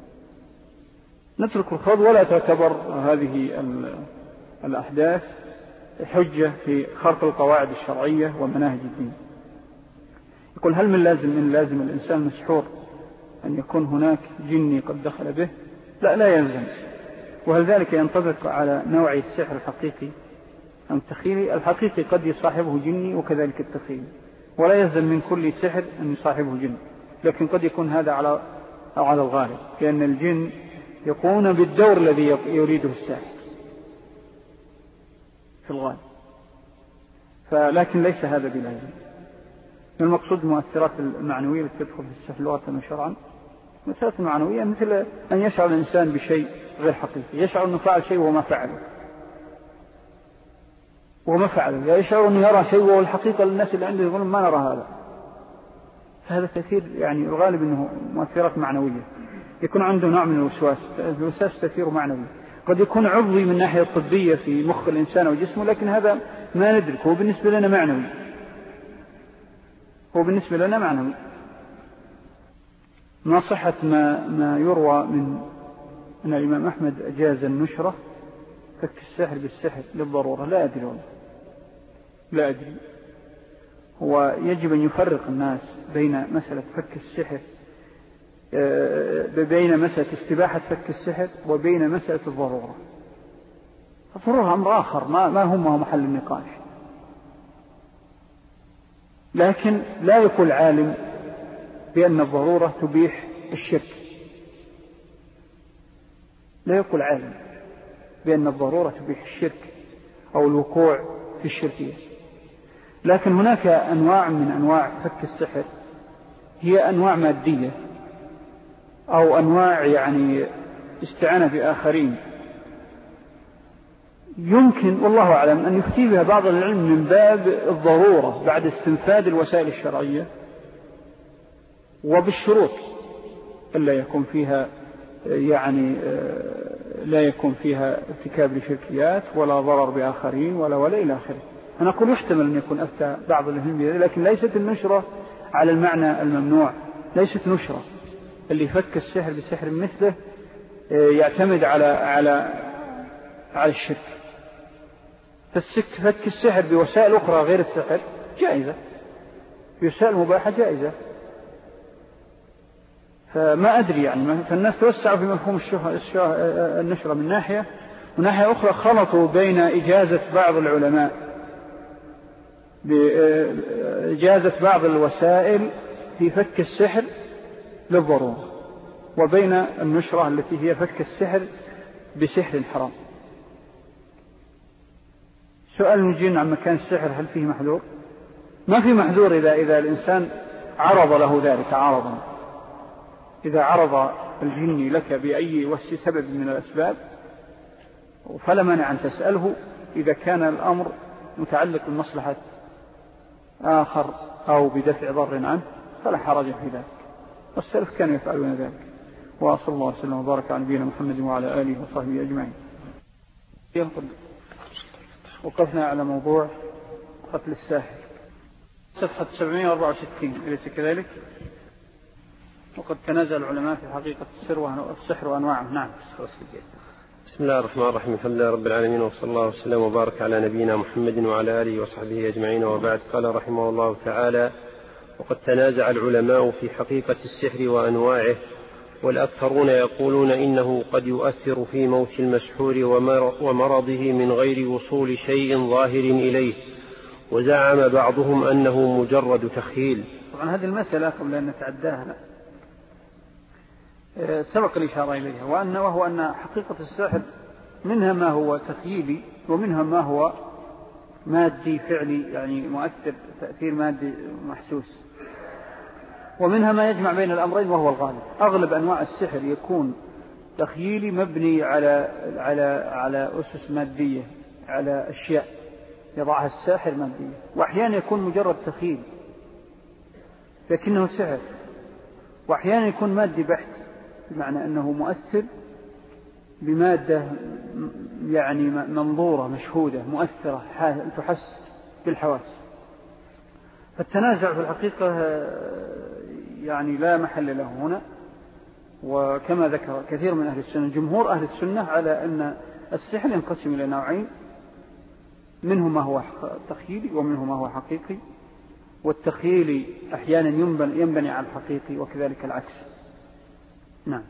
نترك الخوض، ولا تعتبر هذه الأحداث حجة في خرق القواعد الشرعية ومناهج الدين. يقول هل من لازم من لازم الإنسان مسحور أن يكون هناك جني قد دخل به؟ لا، لا يلزم. وهل ذلك ينطبق على نوع السحر الحقيقي أم التخيلي؟ الحقيقي قد يصاحبه جني، وكذلك التخيلي، ولا يلزم من كل سحر أن يصاحبه جن، لكن قد يكون هذا على أو على الغالب، لأن الجن يقومون بالدور الذي يريده الساحر في الغالب، فلكن ليس هذا بلازم. المقصود المؤثرات المعنوية التي تدخل في السحر لغة شرعا. المؤثرات المعنوية مثل أن يشعر الإنسان بشيء غير حقيقي، يشعر أنه فعل شيء وهو ما فعله وما فعله، يشعر أنه يرى شيء وهو الحقيقة للناس اللي عنده يقولون ما نرى هذا. فهذا تأثير يعني الغالب أنه مؤثرات معنوية، يكون عنده نوع من الوسواس. الوسواس تأثير معنوي، قد يكون عضوي من الناحية الطبية في مخ الإنسان وجسمه، لكن هذا ما ندرك، هو بالنسبة لنا معنوي، هو بالنسبة لنا معنوي. ما صحة ما, ما يروى من أن الإمام أحمد أجاز النشرة فك السحر بالسحر للضرورة؟ لا أدري والله، لا أدري. هو يجب أن يفرق الناس بين مسألة فك السحر، بين مسألة استباحة فك السحر وبين مسألة الضرورة. الضرورة أمر آخر ما, ما هم محل النقاش. لكن لا يقول عالم بأن الضرورة تبيح الشرك، لا يقول عالم بأن الضرورة تبيح الشرك أو الوقوع في الشركية. لكن هناك أنواع من أنواع فك السحر هي أنواع مادية أو أنواع يعني استعانة بآخرين، يمكن والله أعلم أن يفتي بها بعض العلم من باب الضرورة بعد استنفاذ الوسائل الشرعية، وبالشروط ألا يكون فيها يعني لا يكون فيها ارتكاب لشركيات ولا ضرر بآخرين ولا ولا إلى آخره. أنا أقول يحتمل أن يكون أفتى بعض العلم، لكن ليست النشرة على المعنى الممنوع، ليست نشرة. اللي فك السحر بسحر مثله يعتمد على على على الشرك. فك السحر بوسائل أخرى غير السحر جائزة، بوسائل مباحة جائزة. فما أدري يعني، فالناس توسعوا في مفهوم النشرة من ناحية، وناحية أخرى خلطوا بين إجازة بعض العلماء بإجازة بعض الوسائل في فك السحر للضرورة، وبين النشرة التي هي فك السحر بسحر حرام. سؤال نجين عن مكان السحر، هل فيه محذور؟ ما في محذور إذا إذا الإنسان عرض له ذلك عرضا. إذا عرض الجن لك بأي سبب من الأسباب فلا مانع أن تسأله إذا كان الأمر متعلق بمصلحة آخر أو بدفع ضر عنه فلا حرج في ذلك، والسلف كانوا يفعلون ذلك. وصلى الله وسلم وبارك على نبينا محمد وعلى آله وصحبه أجمعين. وقفنا على موضوع قتل الساحر، صفحة سبعمائة وأربعة وستين، أليس كذلك؟ وقد تنازع العلماء في حقيقة السحر وأنواعه. نعم. بسم الله الرحمن الرحيم، الحمد لله رب العالمين، وصلى الله وسلم وبارك على نبينا محمد وعلى آله وصحبه أجمعين، وبعد. قال رحمه الله تعالى: وقد تنازع العلماء في حقيقة السحر وأنواعه، والأكثرون يقولون إنه قد يؤثر في موت المسحور ومرضه من غير وصول شيء ظاهر إليه، وزعم بعضهم أنه مجرد تخيل. طبعا هذه المسألة قبل أن نتعداها سبق الإشارة إليها، وأن وهو أن حقيقة السحر منها ما هو تخيلي ومنها ما هو مادي فعلي، يعني مؤثر تأثير مادي محسوس، ومنها ما يجمع بين الأمرين وهو الغالب. أغلب أنواع السحر يكون تخيلي مبني على على على أسس مادية، على أشياء يضعها الساحر مادية، وأحيانا يكون مجرد تخيل لكنه سحر، وأحيانا يكون مادي بحت، بمعنى أنه مؤثر بمادة يعني منظورة مشهودة مؤثرة تحس بالحواس. فالتنازع في الحقيقة يعني لا محل له هنا. وكما ذكر كثير من أهل السنة، جمهور أهل السنة، على أن السحر ينقسم إلى نوعين، منه ما هو تخيلي ومنه ما هو حقيقي، والتخيلي أحيانا ينبني على الحقيقي وكذلك العكس. نعم.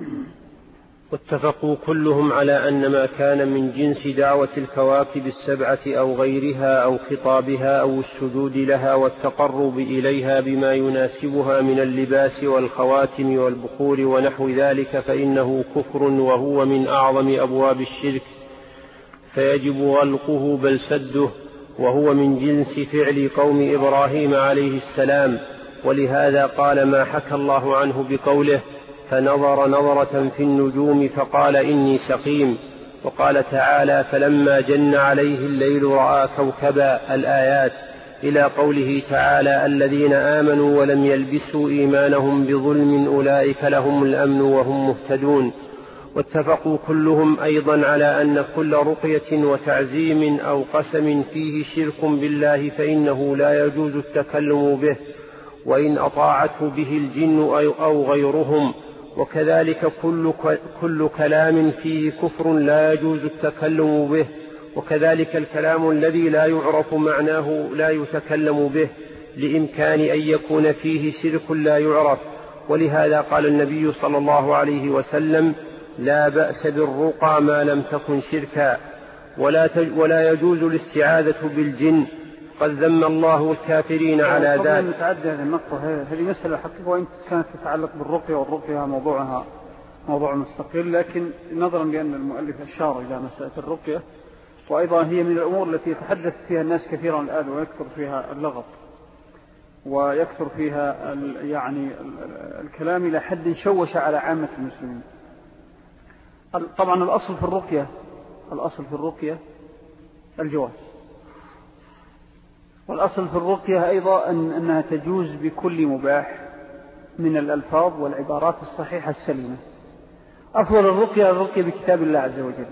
واتفقوا كلهم على أن ما كان من جنس دعوة الكواكب السبعة أو غيرها أو خطابها أو السجود لها والتقرب إليها بما يناسبها من اللباس والخواتم والبخور ونحو ذلك فإنه كفر، وهو من أعظم أبواب الشرك، فيجب غلقه بل سده، وهو من جنس فعل قوم إبراهيم عليه السلام. ولهذا قال ما حكى الله عنه بقوله: فنظر نظرة في النجوم فقال إني سقيم. وقال تعالى: فلما جن عليه الليل رأى كوكبا، الآيات، إلى قوله تعالى: الذين آمنوا ولم يلبسوا إيمانهم بظلم أولئك لهم الأمن وهم مهتدون. واتفقوا كلهم أيضا على أن كل رقية وتعزيم أو قسم فيه شرك بالله فإنه لا يجوز التكلم به، وإن أطاعته به الجن أو غيرهم. وكذلك كل, كل كلام فيه كفر لا يجوز التكلم به، وكذلك الكلام الذي لا يعرف معناه لا يتكلم به، لإمكان أن يكون فيه شرك لا يعرف. ولهذا قال النبي صلى الله عليه وسلم: لا بأس بالرقى ما لم تكن شركا. ولا, ولا يجوز الاستعاذة بالجن، قد ذم الله الكافرين على ذلك. متعدد النقطة هذه مسألة حقيقة، وإن كانت تتعلق بالرقية، والرقية موضوعها موضوع مستقل، لكن نظرا لأن المؤلف أشار إلى مسألة الرقية، وأيضا هي من الأمور التي يتحدث فيها الناس كثيرا الآن ويكثر فيها اللغط ويكثر فيها يعني الكلام إلى حد شوش على عامة المسلمين. طبعا الأصل في الرقية الأصل في الرقية الجواز، والأصل في الرقية أيضا أن أنها تجوز بكل مباح من الألفاظ والعبارات الصحيحة السليمة. أفضل الرقية الرقية بكتاب الله عز وجل،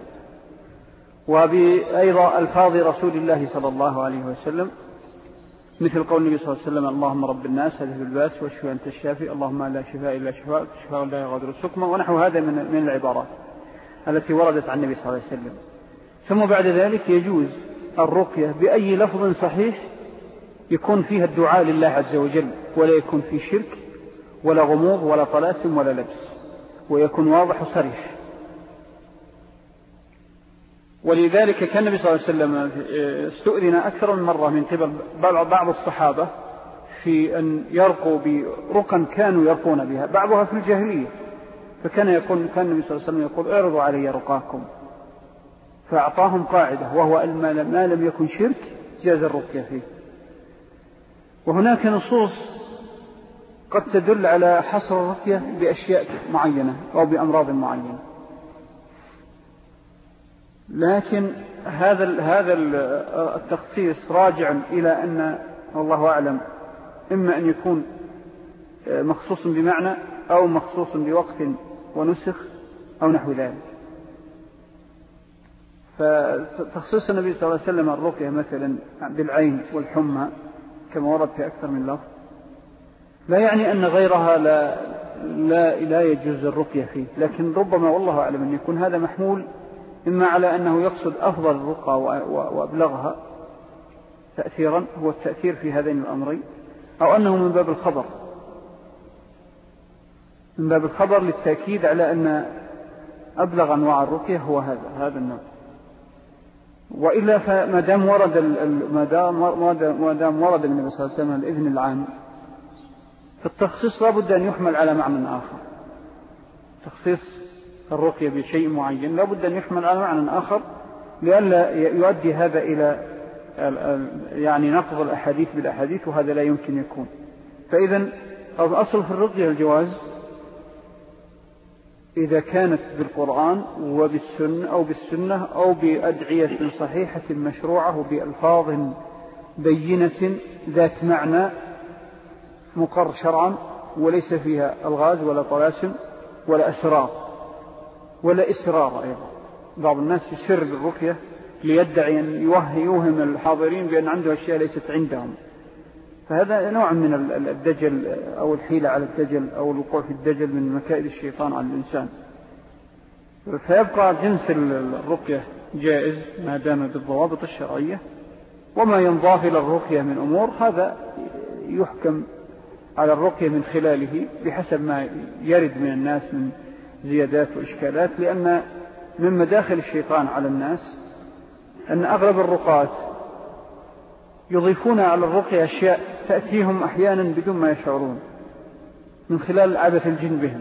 وبأيضا ألفاظ رسول الله صلى الله عليه وسلم، مثل قول النبي صلى الله عليه وسلم: اللهم رب الناس اذهب الباس واشفي أنت الشافي، اللهم لا شفاء إلا شفاء شفاء لا يغادر سقما، ونحو هذا من من العبارات التي وردت عن النبي صلى الله عليه وسلم. ثم بعد ذلك يجوز الرقية بأي لفظ صحيح يكون فيها الدعاء لله عز وجل، ولا يكون فيه شرك ولا غموض ولا طلاسم ولا لبس، ويكون واضح وصريح. ولذلك كان النبي صلى الله عليه وسلم استؤذن أكثر من مرة من قبل بعض الصحابة في أن يرقوا برقا كانوا يرقون بها، بعضها في الجاهلية، فكان يقول كان النبي صلى الله عليه وسلم يقول: اعرضوا علي رقاكم، فأعطاهم قاعدة، وهو ما لم يكن شرك جاز الرقية فيه. وهناك نصوص قد تدل على حصر الرقية بأشياء معينة أو بأمراض معينة، لكن هذا هذا التخصيص راجع إلى أن الله أعلم إما أن يكون مخصوص بمعنى أو مخصوص بوقت ونسخ أو نحو ذلك. فتخصيص النبي صلى الله عليه وسلم الرقية مثلا بالعين والحمى كما ورد في أكثر من لفظ لا يعني أن غيرها لا, لا, لا يجوز الرقية فيه، لكن ربما والله أعلم أن يكون هذا محمول إما على أنه يقصد أفضل الرقى وأبلغها تأثيرا، هو التأثير في هذين الأمرين، أو أنه من باب الخبر من باب الخبر للتأكيد على أن أبلغ أنواع الرقية هو هذا هذا النوع. وإلا فما دام ورد ما دام ورد النبي صلى الله عليه وسلم الإذن العام، فالتخصيص لا بد أن يحمل على معنى آخر. تخصيص الرقية بشيء معين لا بد أن يحمل على معنى آخر لئلا يؤدي هذا إلى يعني نقض الأحاديث بالأحاديث، وهذا لا يمكن يكون. فإذا الأصل في الرقية الجواز إذا كانت بالقرآن وبالسنة أو بالسنة أو بأدعية صحيحة مشروعة بألفاظ بينة ذات معنى مقر شرعا، وليس فيها الغاز ولا طلاسم ولا أسرار ولا إسرار. أيضا بعض الناس يسر بالرقية ليدعي أن يوهم الحاضرين بأن عنده أشياء ليست عندهم، فهذا نوع من الدجل أو الحيلة على الدجل أو الوقوع في الدجل من مكائد الشيطان على الإنسان. فيبقى جنس الرقية جائز ما دام بالضوابط الشرعية، وما ينضاف إلى الرقية من أمور هذا يحكم على الرقية من خلاله بحسب ما يرد من الناس من زيادات وإشكالات، لأن من مداخل الشيطان على الناس أن أغلب الرقات يضيفون على الرقية أشياء تأتيهم أحيانا بدون ما يشعرون من خلال عبث الجن بهم،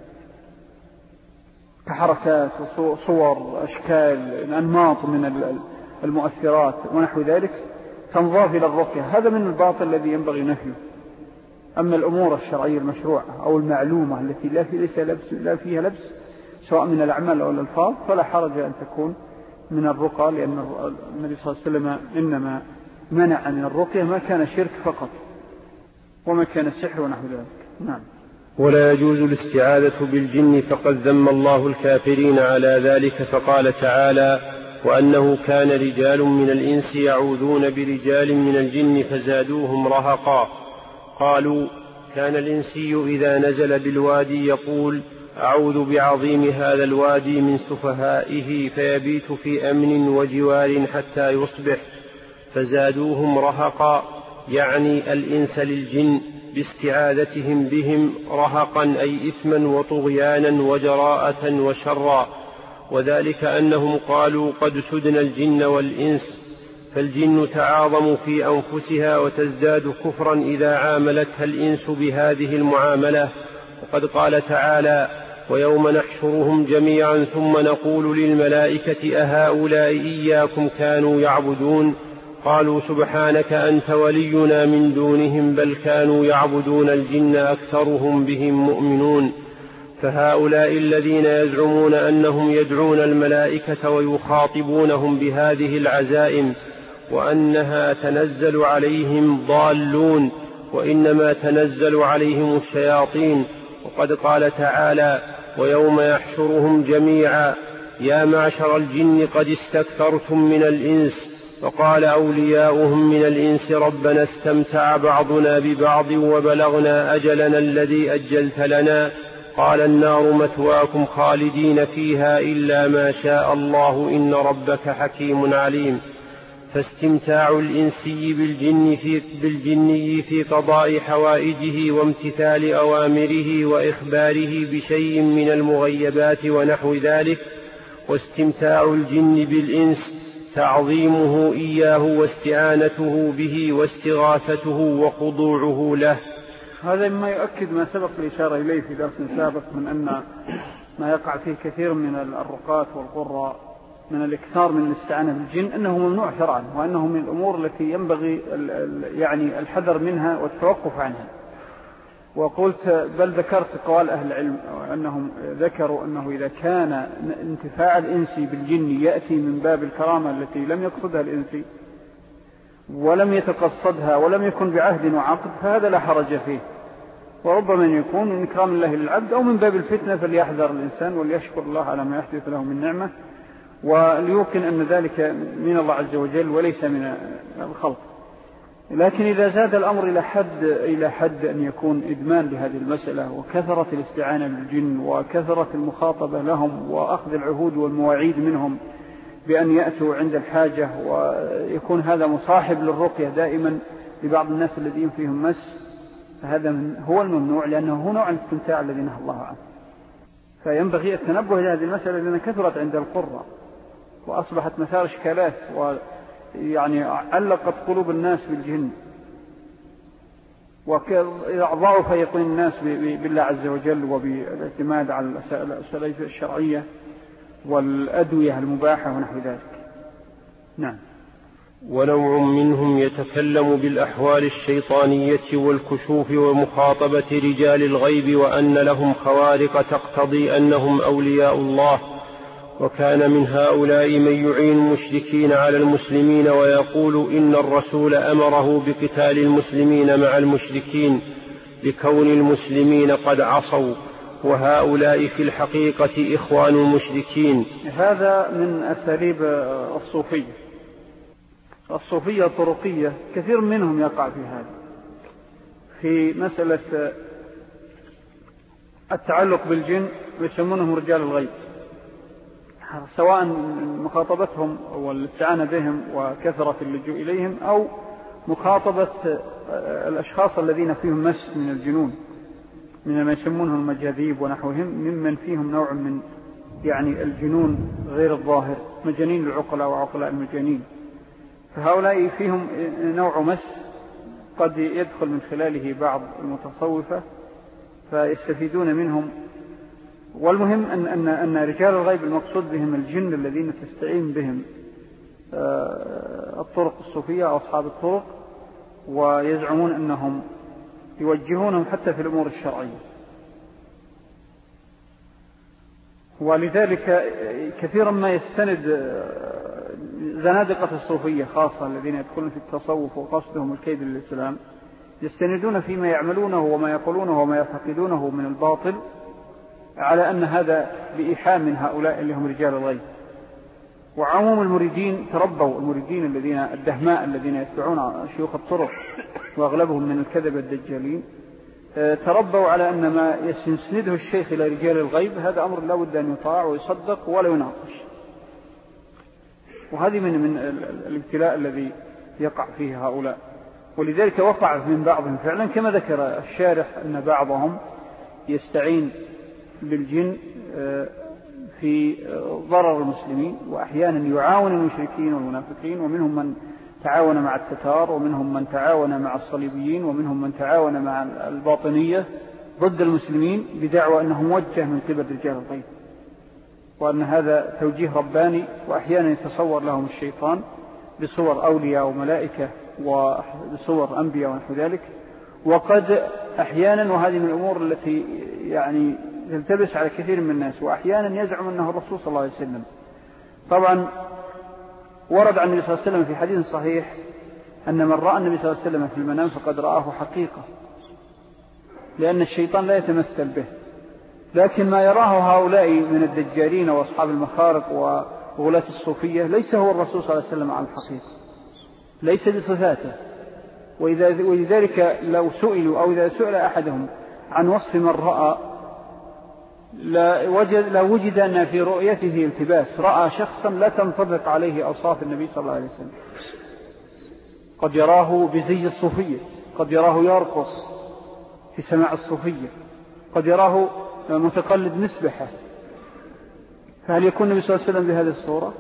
كحركات وصور أشكال أنماط من المؤثرات ونحو ذلك تنضاف إلى الرقية. هذا من الباطل الذي ينبغي نفيه. أما الأمور الشرعية المشروعة أو المعلومة التي لا, في ليس لبس لا فيها لبس سواء من الأعمال أو الألفاظ فلا حرج أن تكون من الرقى، لأن النبي صلى الله عليه وسلم إنما منع من الرقية ما كان شرك فقط وما كان السحر ونحو ذلك. نعم. ولا يجوز الاستعاذة بالجن، فقد ذم الله الكافرين على ذلك، فقال تعالى: وأنه كان رجال من الإنس يعوذون برجال من الجن فزادوهم رهقا. قالوا: كان الإنسي إذا نزل بالوادي يقول: أعوذ بعظيم هذا الوادي من سفهائه، فيبيت في أمن وجوار حتى يصبح، فزادوهم رهقا، يعني الإنس للجن باستعاذتهم بهم رهقا أي إثما وطغيانا وجراءة وشرا. وذلك أنهم قالوا: قد سدنا الجن والإنس، فالجن تعاظم في أنفسها وتزداد كفرا إذا عاملتها الإنس بهذه المعاملة. وقد قال تعالى: ويوم نحشرهم جميعا ثم نقول للملائكة أهؤلاء إياكم كانوا يعبدون قالوا سبحانك أنت ولينا من دونهم بل كانوا يعبدون الجن أكثرهم بهم مؤمنون. فهؤلاء الذين يزعمون أنهم يدعون الملائكة ويخاطبونهم بهذه العزائم وأنها تنزل عليهم ضالون، وإنما تنزل عليهم الشياطين. وقد قال تعالى ويوم يحشرهم جميعا يا معشر الجن قد استكثرتم من الإنس، وقال أولياؤهم من الإنس ربنا استمتع بعضنا ببعض وبلغنا أجلنا الذي أجلت لنا قال النار مثواكم خالدين فيها إلا ما شاء الله إن ربك حكيم عليم. فاستمتاع الإنسي بالجن في, بالجني في قضاء حوائجه وامتثال أوامره وإخباره بشيء من المغيبات ونحو ذلك، واستمتاع الجن بالإنس تعظيمه إياه واستعانته به واستغاثته وخضوعه له. هذا مما يؤكد ما سبق الإشارة إليه في درس سابق من أن ما يقع فيه كثير من الرقاة والقراء من الإكثار من الاستعانة بالجن أنه ممنوع شرعا، وأنه من الأمور التي ينبغي يعني الحذر منها والتوقف عنها. وقلت بل ذكرت قوال أهل العلم أنهم ذكروا أنه إذا كان انتفاع الإنسي بالجن يأتي من باب الكرامة التي لم يقصدها الإنسي ولم يتقصدها ولم يكن بعهد وعقد فهذا لا حرج فيه، وربما يكون من إكرام الله للعبد أو من باب الفتنة فليحذر الإنسان وليشكر الله على ما يحدث له من نعمة وليوقن أن ذلك من الله عز وجل وليس من الخلق. لكن إذا زاد الأمر إلى حد, إلى حد أن يكون إدمان لهذه المسألة وكثرة الاستعانة بالجن وكثرة المخاطبة لهم وأخذ العهود والمواعيد منهم بأن يأتوا عند الحاجة، ويكون هذا مصاحب للرقية دائما لبعض الناس الذين فيهم مس، هذا هو الممنوع لأنه هو نوع الاستمتاع الذي نهى الله عنه. فينبغي التنبه إلى هذه المسألة لأنها كثرت عند القرى وأصبحت مسار إشكالات ويعني علقت قلوب الناس بالجن، وإذا ضعف يقين الناس بالله عز وجل وبالاعتماد على الأساليب الشرعية والأدوية المباحة ونحو ذلك. نعم. ونوع منهم يتكلم بالأحوال الشيطانية والكشوف ومخاطبة رجال الغيب وأن لهم خوارق تقتضي أنهم أولياء الله. وكان من هؤلاء من يعين المشركين على المسلمين ويقول إن الرسول أمره بقتال المسلمين مع المشركين لكون المسلمين قد عصوا، وهؤلاء في الحقيقة إخوان المشركين. هذا من أساليب الصوفية. الصوفية الطرقية كثير منهم يقع في هذا، في مسألة التعلق بالجن ويسمونهم رجال الغيب، سواء مخاطبتهم والاستعانة بهم وكثرة اللجوء إليهم أو مخاطبة الأشخاص الذين فيهم مس من الجنون من ما يسمونهم المجاذيب ونحوهم ممن فيهم نوع من يعني الجنون غير الظاهر، مجانين العقلاء وعقلاء المجانين. فهؤلاء فيهم نوع مس قد يدخل من خلاله بعض المتصوفة فيستفيدون منهم. والمهم أن, أن, أن رجال الغيب المقصود بهم الجن الذين تستعين بهم الطرق الصوفية أو أصحاب الطرق، ويزعمون أنهم يوجهونهم حتى في الأمور الشرعية. ولذلك كثيرا ما يستند زنادقة الصوفية خاصة الذين يدخلون في التصوف وقصدهم الكيد للإسلام يستندون فيما يعملونه وما يقولونه وما يعتقدونه من الباطل على أن هذا بإيحاء من هؤلاء اللي هم رجال الغيب. وعموم المريدين تربوا، المريدين الذين الدهماء الذين يتبعون شيوخ الطرق وأغلبهم من الكذب الدجالين تربوا على أن ما يسنده الشيخ إلى رجال الغيب هذا أمر لا بد أن يطاع ويصدق ولا يناقش. وهذه من من الابتلاء الذي يقع فيه هؤلاء. ولذلك وقع من بعضهم فعلا كما ذكر الشارح أن بعضهم يستعين بالجن في ضرر المسلمين، وأحيانا يعاون المشركين والمنافقين، ومنهم من تعاون مع التتار، ومنهم من تعاون مع الصليبيين، ومنهم من تعاون مع الباطنية ضد المسلمين بدعوى أنه موجه من قبل رجال الغيب، وأن هذا توجيه رباني، وأحيانا يتصور لهم الشيطان بصور أولياء وملائكة وبصور أنبياء ونحو ذلك. وقد أحيانا، وهذه من الأمور التي يعني تلتبس على كثير من الناس، وأحيانا يزعم أنه الرسول صلى الله عليه وسلم. طبعا ورد عن النبي صلى الله عليه وسلم في حديث صحيح أن من رأى النبي صلى الله عليه وسلم في المنام فقد رآه حقيقة، لأن الشيطان لا يتمثل به. لكن ما يراه هؤلاء من الدجالين وأصحاب المخارق وغلاة الصوفية ليس هو الرسول صلى الله عليه وسلم على الحقيقة، ليس بصفاته. ولذلك لو سئلوا أو إذا سئل أحدهم عن وصف من رأى لا وجد, لا وجد أن في رؤيته التباس، رأى شخصا لا تنطبق عليه أوصاف النبي صلى الله عليه وسلم. قد يراه بزي الصوفية، قد يراه يرقص في سماع الصوفية، قد يراه متقلد مسبحة، فهل يكون النبي صلى الله عليه وسلم بهذه الصورة؟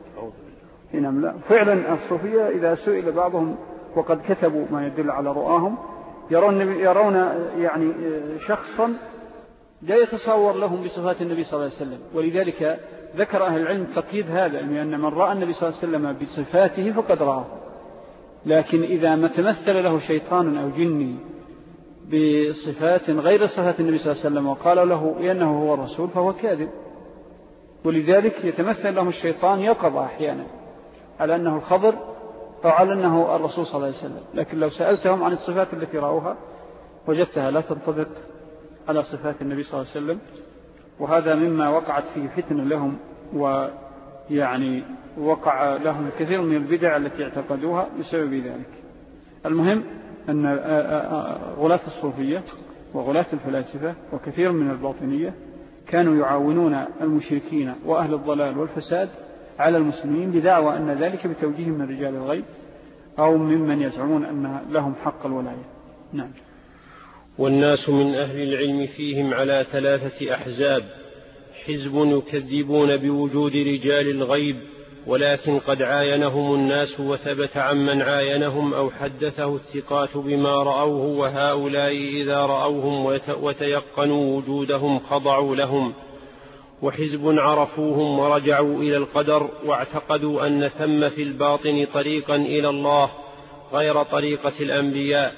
نعم لا. فعلا الصوفية إذا سئل بعضهم وقد كتبوا ما يدل على رؤاهم يرون, يرون يعني شخصا لا يتصور لهم بصفات النبي صلى الله عليه وسلم. ولذلك ذكر أهل العلم تقييد هذا، لأن من رأى النبي صلى الله عليه وسلم بصفاته فقد رآه. لكن إذا ما تمثل له شيطان أو جني بصفات غير صفات النبي صلى الله عليه وسلم وقال له إنه هو الرسول فهو كاذب. ولذلك يتمثل لهم الشيطان يقظة أحيانا على أنه الخضر أو على أنه الرسول صلى الله عليه وسلم، لكن لو سألتهم عن الصفات التي رأوها وجدتها لا تنطبق على صفات النبي صلى الله عليه وسلم. وهذا مما وقعت فيه فتنة لهم، ويعني وقع لهم كثير من البدع التي اعتقدوها بسبب ذلك. المهم أن غلاة الصوفية وغلاة الفلاسفة وكثير من الباطنية كانوا يعاونون المشركين وأهل الضلال والفساد على المسلمين بدعوى أن ذلك بتوجيه من رجال الغيب أو ممن يزعمون أن لهم حق الولاية. نعم. والناس من أهل العلم فيهم على ثلاثة أحزاب: حزب يكذبون بوجود رجال الغيب ولكن قد عاينهم الناس وثبت عمن عاينهم أو حدثه الثقات بما رأوه، وهؤلاء إذا رأوهم وتيقنوا وجودهم خضعوا لهم. وحزب عرفوهم ورجعوا إلى القدر واعتقدوا أن ثم في الباطن طريقا إلى الله غير طريقة الأنبياء.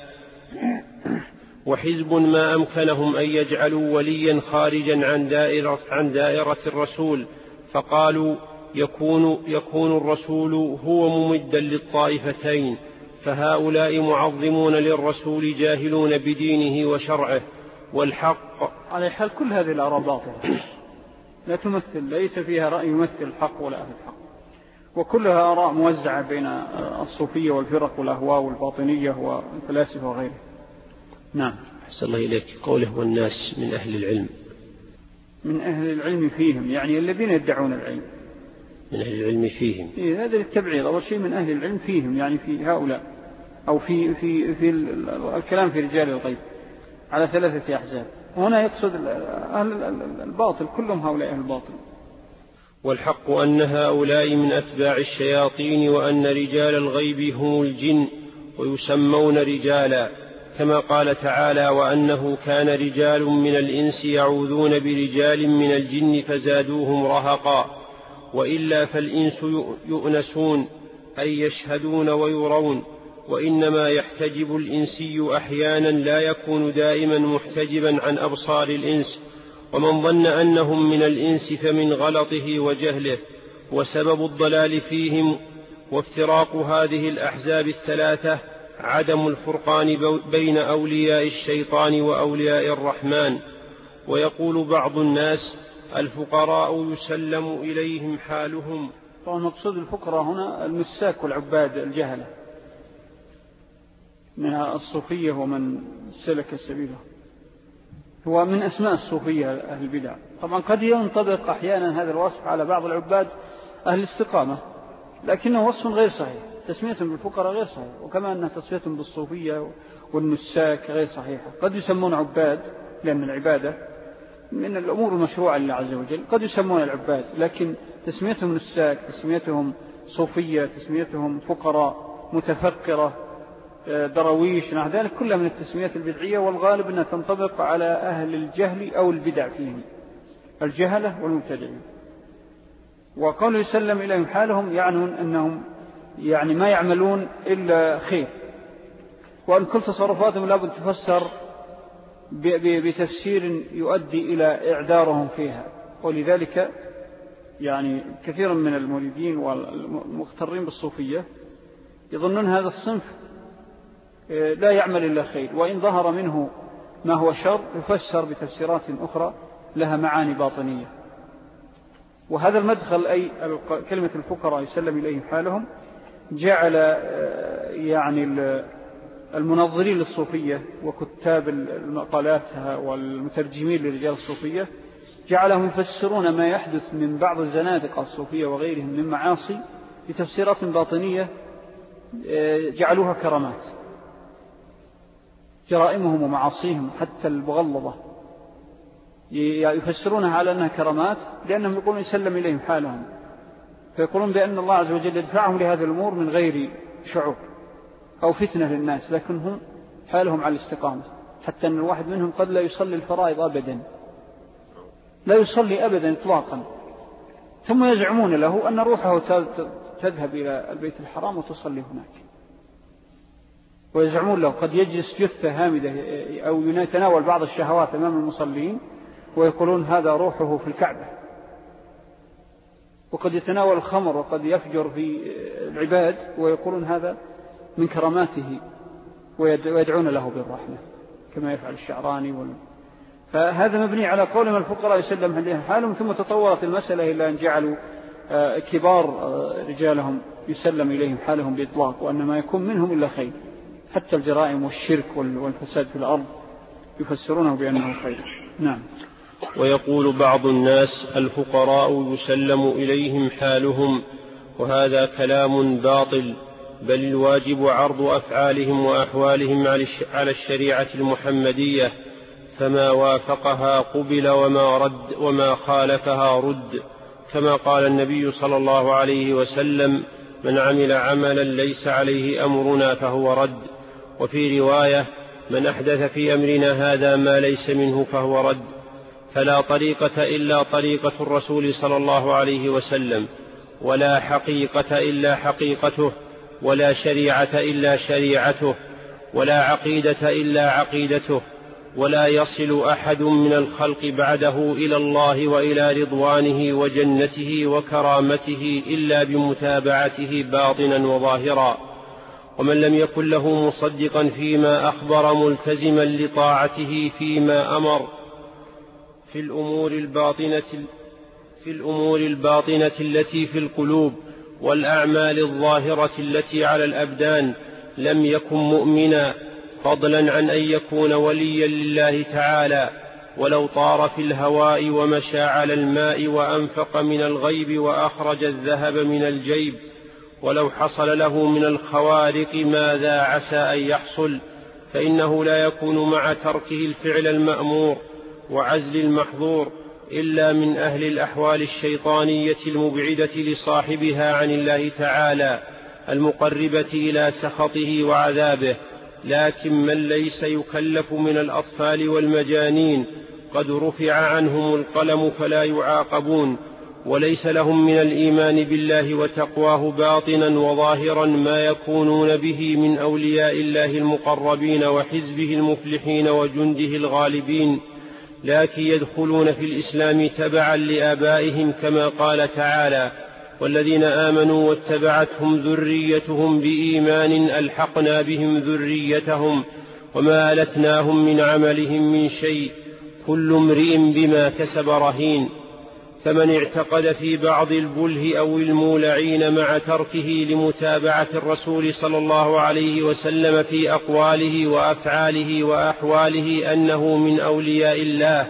وحزب ما أمكنهم أن يجعلوا وليا خارجا عن دائرة, عن دائرة الرسول، فقالوا يكون, يكون الرسول هو ممدا للطائفتين، فهؤلاء معظمون للرسول جاهلون بدينه وشرعه. والحق على حال كل هذه الآراء باطلة لا تمثل، ليس فيها رأي يمثل الحق ولا أهل الحق، وكلها آراء موزعة بين الصوفية والفرق والأهواء والباطنية والفلاسفة وغيره. نعم. أحسن الله إليك. قوله والناس من أهل العلم، من أهل العلم فيهم يعني الذين يدعون العلم، من أهل العلم فيهم. إيه هذا التبعيض. أول شيء من أهل العلم فيهم يعني في هؤلاء، أو في في في الكلام في رجال الغيب على ثلاثة أحزاب. وهنا يقصد أهل الباطل كلهم هؤلاء أهل الباطل. والحق أن هؤلاء من أتباع الشياطين، وأن رجال الغيب هم الجن ويسمون رجالا، كما قال تعالى: وأنه كان رجال من الإنس يعوذون برجال من الجن فزادوهم رهقا. وإلا فالإنس يؤنسون أي يشهدون ويرون، وإنما يحتجب الإنسي أحيانا لا يكون دائما محتجبا عن أبصار الإنس. ومن ظن أنهم من الإنس فمن غلطه وجهله. وسبب الضلال فيهم وافتراق هذه الأحزاب الثلاثة عدم الفرقان بين أولياء الشيطان وأولياء الرحمن. ويقول بعض الناس: الفقراء يسلم إليهم حالهم. طبعا مقصود الفقراء هنا المساك والعباد الجهلة من الصوفية ومن سلك سبيله، هو من أسماء الصوفية أهل البدع. طبعا قد ينطبق أحيانا هذا الوصف على بعض العباد أهل الاستقامة، لكنه وصف غير صحيح. تسميتهم بالفقراء غير صحيح، وكما أن تسميتهم بالصوفية والنساك غير صحيحة. قد يسمون عباد لأن العبادة من الأمور المشروعة لله عز وجل، قد يسمون العباد، لكن تسميتهم نساك، تسميتهم صوفية، تسميتهم فقراء متفقرة، درويش نحو ذلك، كلها من التسميات البدعية، والغالب أنها تنطبق على أهل الجهل أو البدع فيهم، الجهلة والمبتدعين. وقوله يسلم إليهم حالهم يعنون أنهم يعني ما يعملون إلا خير، وأن كل تصرفاتهم لابد تفسر بتفسير يؤدي إلى إعذارهم فيها. ولذلك يعني كثير من المريدين والمغترين بالصوفية يظنون هذا الصنف لا يعمل إلا خير، وإن ظهر منه ما هو شر يفسر بتفسيرات أخرى لها معاني باطنية. وهذا المدخل أي كلمة الفقراء يسلم إليهم حالهم جعل يعني المنظرين للصوفية وكتاب المقالاتها والمترجمين لرجال الصوفية جعلهم يفسرون ما يحدث من بعض الزنادقة الصوفية وغيرهم من معاصي بتفسيرات باطنية جعلوها كرامات، جرائمهم ومعاصيهم حتى المغلظة يفسرونها على أنها كرامات، لأنهم يقولون يسلم إليهم حالهم، فيقولون بأن الله عز وجل يدفعهم لهذه الأمور من غير شعور أو فتنة للناس، لكن هم حالهم على الاستقامة، حتى أن الواحد منهم قد لا يصلي الفرائض أبدا، لا يصلي أبدا إطلاقا، ثم يزعمون له أن روحه تذهب إلى البيت الحرام وتصلي هناك، ويزعمون له قد يجلس جثة هامدة أو يتناول بعض الشهوات أمام المصلين ويقولون هذا روحه في الكعبة، وقد يتناول الخمر وقد يفجر في العباد ويقولون هذا من كراماته ويدعون له بالرحمة كما يفعل الشعراني وال... فهذا مبني على قول من الفقراء يسلم عليهم حالهم، ثم تطورت المسألة إلى أن جعلوا كبار رجالهم يسلم إليهم حالهم بإطلاق، وأن ما يكون منهم إلا خير، حتى الجرائم والشرك والفساد في الأرض يفسرونه بأنه خير. نعم. ويقول بعض الناس الفقراء يسلم إليهم حالهم، وهذا كلام باطل، بل الواجب عرض أفعالهم وأحوالهم على الشريعة المحمدية، فما وافقها قبل وما رد وما خالفها رد، كما قال النبي صلى الله عليه وسلم: من عمل عملا ليس عليه أمرنا فهو رد. وفي رواية: من أحدث في أمرنا هذا ما ليس منه فهو رد. فلا طريقة إلا طريقة الرسول صلى الله عليه وسلم، ولا حقيقة إلا حقيقته، ولا شريعة إلا شريعته، ولا عقيدة إلا عقيدته، ولا يصل أحد من الخلق بعده إلى الله وإلى رضوانه وجنته وكرامته إلا بمتابعته باطنا وظاهرا. ومن لم يكن له مصدقا فيما أخبر ملتزما لطاعته فيما أمر في الأمور الباطنة في الأمور الباطنة التي في القلوب والأعمال الظاهرة التي على الأبدان لم يكن مؤمنا، فضلا عن أن يكون وليا لله تعالى، ولو طار في الهواء ومشى على الماء وأنفق من الغيب وأخرج الذهب من الجيب، ولو حصل له من الخوارق ماذا عسى أن يحصل، فإنه لا يكون مع تركه الفعل المأمور وعزل المحظور إلا من أهل الأحوال الشيطانية المبعدة لصاحبها عن الله تعالى المقربة إلى سخطه وعذابه. لكن من ليس يكلف من الأطفال والمجانين قد رفع عنهم القلم فلا يعاقبون، وليس لهم من الإيمان بالله وتقواه باطنا وظاهرا ما يكونون به من أولياء الله المقربين وحزبه المفلحين وجنده الغالبين، لكن يدخلون في الإسلام تبعا لآبائهم، كما قال تعالى: والذين آمنوا واتبعتهم ذريتهم بإيمان ألحقنا بهم ذريتهم وما ألتناهم من عملهم من شيء كل امرئ بما كسب رهين. فمن اعتقد في بعض البله أو المولعين مع تركه لمتابعة الرسول صلى الله عليه وسلم في أقواله وأفعاله وأحواله أنه من أولياء الله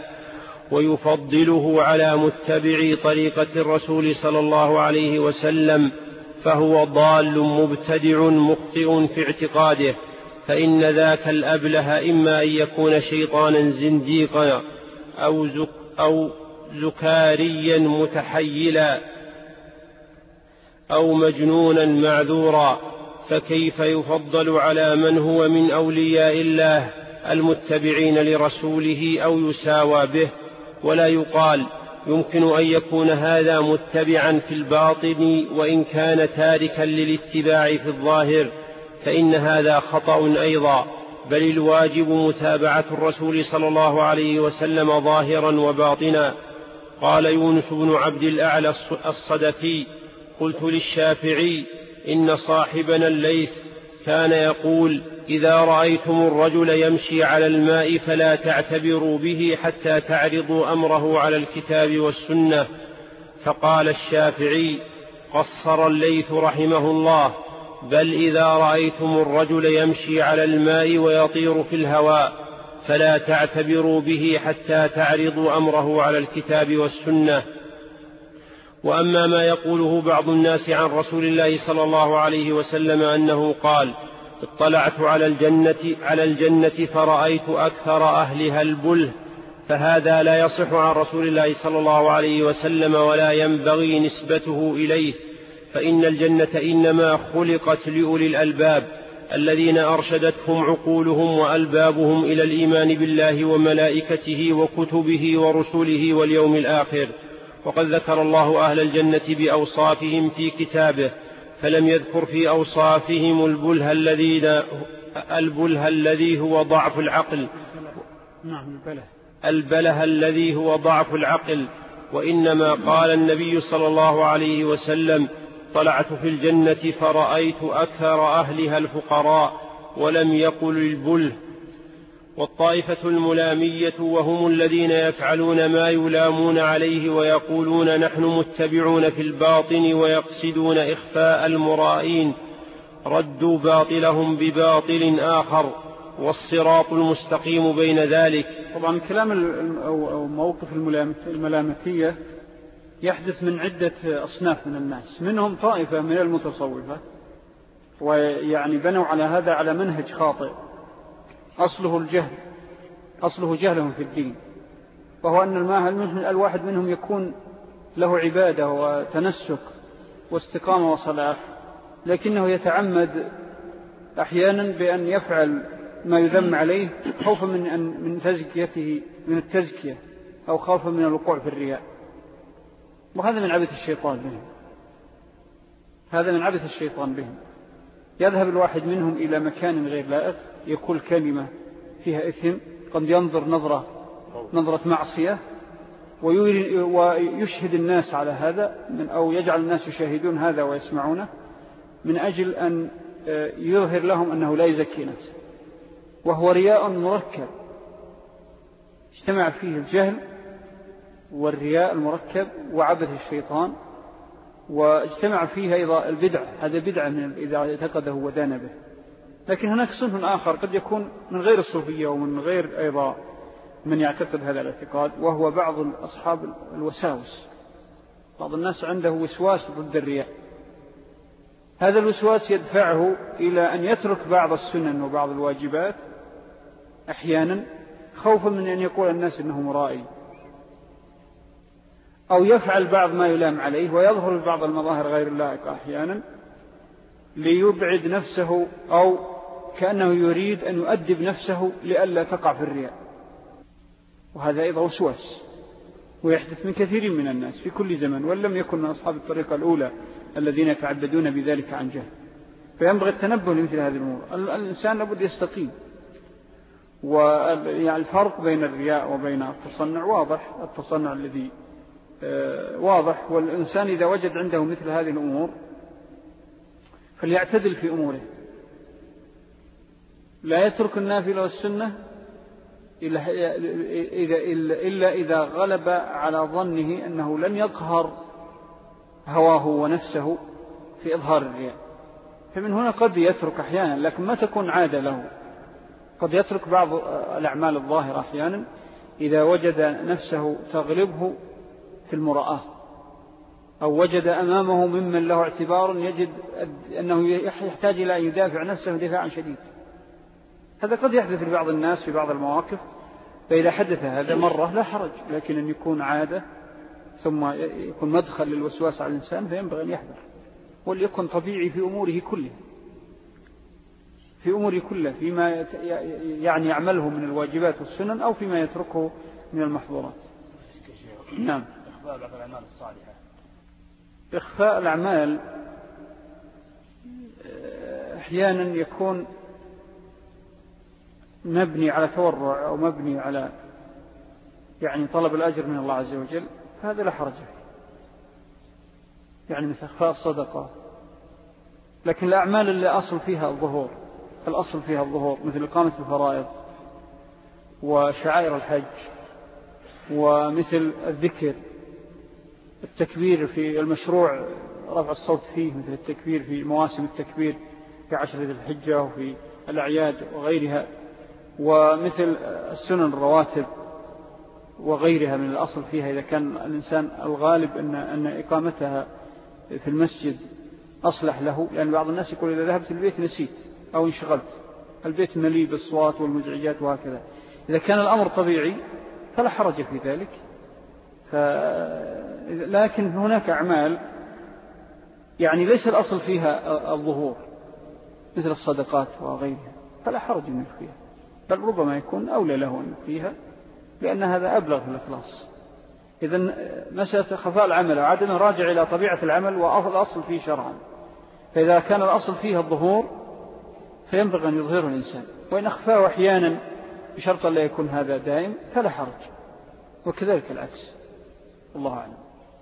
ويفضله على متبعي طريقة الرسول صلى الله عليه وسلم، فهو ضال مبتدع مخطئ في اعتقاده، فإن ذاك الأبله إما أن يكون شيطانا زنديقا أو, زك أو زكاريا متحيلا أو مجنونا معذورا، فكيف يفضل على من هو من أولياء الله المتبعين لرسوله أو يساوى به؟ ولا يقال يمكن أن يكون هذا متبعا في الباطن وإن كان تاركا للاتباع في الظاهر، فإن هذا خطأ أيضا، بل الواجب متابعة الرسول صلى الله عليه وسلم ظاهرا وباطنا. قال يونس بن عبد الأعلى الصدفي: قلت للشافعي: إن صاحبنا الليث كان يقول: إذا رأيتم الرجل يمشي على الماء فلا تعتبروا به حتى تعرضوا أمره على الكتاب والسنة. فقال الشافعي: قصر الليث رحمه الله: بل إذا رأيتم الرجل يمشي على الماء ويطير في الهواء فلا تعتبروا به حتى تعرضوا أمره على الكتاب والسنة. وأما ما يقوله بعض الناس عن رسول الله صلى الله عليه وسلم أنه قال: اطلعت على الجنة, على الجنة فرأيت أكثر أهلها البله، فهذا لا يصح عن رسول الله صلى الله عليه وسلم ولا ينبغي نسبته إليه، فإن الجنة إنما خلقت لأولي الألباب الذين أرشدتهم عقولهم وألبابهم إلى الإيمان بالله وملائكته وكتبه ورسله واليوم الآخر. وقد ذكر الله أهل الجنة بأوصافهم في كتابه، فلم يذكر في أوصافهم البله الذي, البله الذي هو ضعف العقل البله الذي هو ضعف العقل وإنما قال النبي صلى الله عليه وسلم: طلعت في الجنة فرأيت أكثر أهلها الفقراء، ولم يقل البله. والطائفة الملامية وهم الذين يفعلون ما يلامون عليه ويقولون نحن متبعون في الباطن ويقصدون إخفاء المرائين، ردوا باطلهم بباطل آخر، والصراط المستقيم بين ذلك. طبعا كلام أو موقف الملامتية يحدث من عدة أصناف من الناس، منهم طائفة من المتصوفة، ويعني بنوا على هذا على منهج خاطئ أصله الجهل، أصله جهلهم في الدين، وهو أن الواحد منهم يكون له عبادة وتنسك واستقامة وصلاح، لكنه يتعمد أحيانا بأن يفعل ما يذم عليه خوفا من أن من تزكيته من التزكية أو خوفا من الوقوع في الرياء، وهذا من عبث الشيطان بهم هذا من عبث الشيطان بهم يذهب الواحد منهم إلى مكان غير لائق، يقول كلمة فيها إثم، قد ينظر نظرة نظرة معصية ويشهد الناس على هذا من أو يجعل الناس يشاهدون هذا ويسمعونه من أجل أن يظهر لهم أنه لا يزكي نفسه، وهو رياء مركب اجتمع فيه الجهل والرياء المركب وعبث الشيطان، واجتمع فيه أيضا البدع، هذا بدعة من إذا اعتقده ودان به. لكن هناك صنف آخر قد يكون من غير الصوفية ومن غير أيضا من يعتقد هذا الاعتقاد، وهو بعض أصحاب الوساوس. بعض الناس عنده وسواس ضد الرياء، هذا الوسواس يدفعه إلى أن يترك بعض السنن وبعض الواجبات أحيانا خوفا من أن يقول الناس إنه مرائي، أو يفعل بعض ما يلام عليه ويظهر بعض المظاهر غير اللائقة أحيانا ليبعد نفسه، أو كأنه يريد أن يؤدب نفسه لئلا تقع في الرياء، وهذا أيضا وسواس ويحدث من كثير من الناس في كل زمن، ولم يكن من أصحاب الطريقة الأولى الذين يتعبدون بذلك عن جهل. فينبغي التنبه لمثل هذه الأمور. الإنسان لابد يستقيم، والفرق بين الرياء وبين التصنع واضح، التصنع الذي واضح، والإنسان إذا وجد عنده مثل هذه الأمور فليعتدل في أموره، لا يترك النافلة والسنة إلا إذا غلب على ظنه أنه لن يقهر هواه ونفسه في إظهار الرياء، فمن هنا قد يترك أحيانا، لكن ما تكون عادة له. قد يترك بعض الأعمال الظاهرة أحيانا إذا وجد نفسه تغلبه في المرآة، أو وجد أمامه ممن له اعتبار يجد أنه يحتاج إلى أن يدافع نفسه دفاعا شديد. هذا قد يحدث لبعض الناس في بعض المواقف، فإذا حدث هذا مرة لا حرج، لكن أن يكون عادة ثم يكون مدخل للوسواس على الإنسان فينبغي أن يحذر، وليكن طبيعي في أموره كلها. في أمور كله، فيما يعني يعمله من الواجبات والسنن أو فيما يتركه من المحظورات. نعم. إخفاء بعض الأعمال الصالحة. إخفاء الأعمال أحيانا يكون مبني على تورع أو مبني على يعني طلب الأجر من الله عز وجل، هذا لا حرج فيه، يعني مثل إخفاء الصدقة. لكن الأعمال اللي أصل فيها الظهور، الأصل فيها الظهور مثل إقامة الفرائض وشعائر الحج ومثل الذكر، التكبير في المشروع رفع الصوت فيه، مثل التكبير في مواسم التكبير في عشر ذي الحجة وفي الأعياد وغيرها، ومثل السنن الرواتب وغيرها من الأصل فيها. إذا كان الإنسان الغالب أن, أن إقامتها في المسجد أصلح له، لأن بعض الناس يقول إذا ذهبت البيت نسيت أو انشغلت، البيت مليء بالصوات والمزعجات وهكذا. إذا كان الأمر طبيعي فلا حرج في ذلك. ف... لكن هناك أعمال يعني ليس الأصل فيها الظهور مثل الصدقات وغيرها، فلا حرج أن يخفيها، بل ربما يكون أولى له أن يخفيها، لأن هذا أبلغ في الإخلاص. إذن مسألة خفاء العمل عادة راجع إلى طبيعة العمل والأصل فيه شرعا. فإذا كان الأصل فيه الظهور فينبغي أن يظهره الإنسان، وإن أخفاه أحيانا بشرط لا يكون هذا دائم فلا حرج، وكذلك العكس. الله أعلم.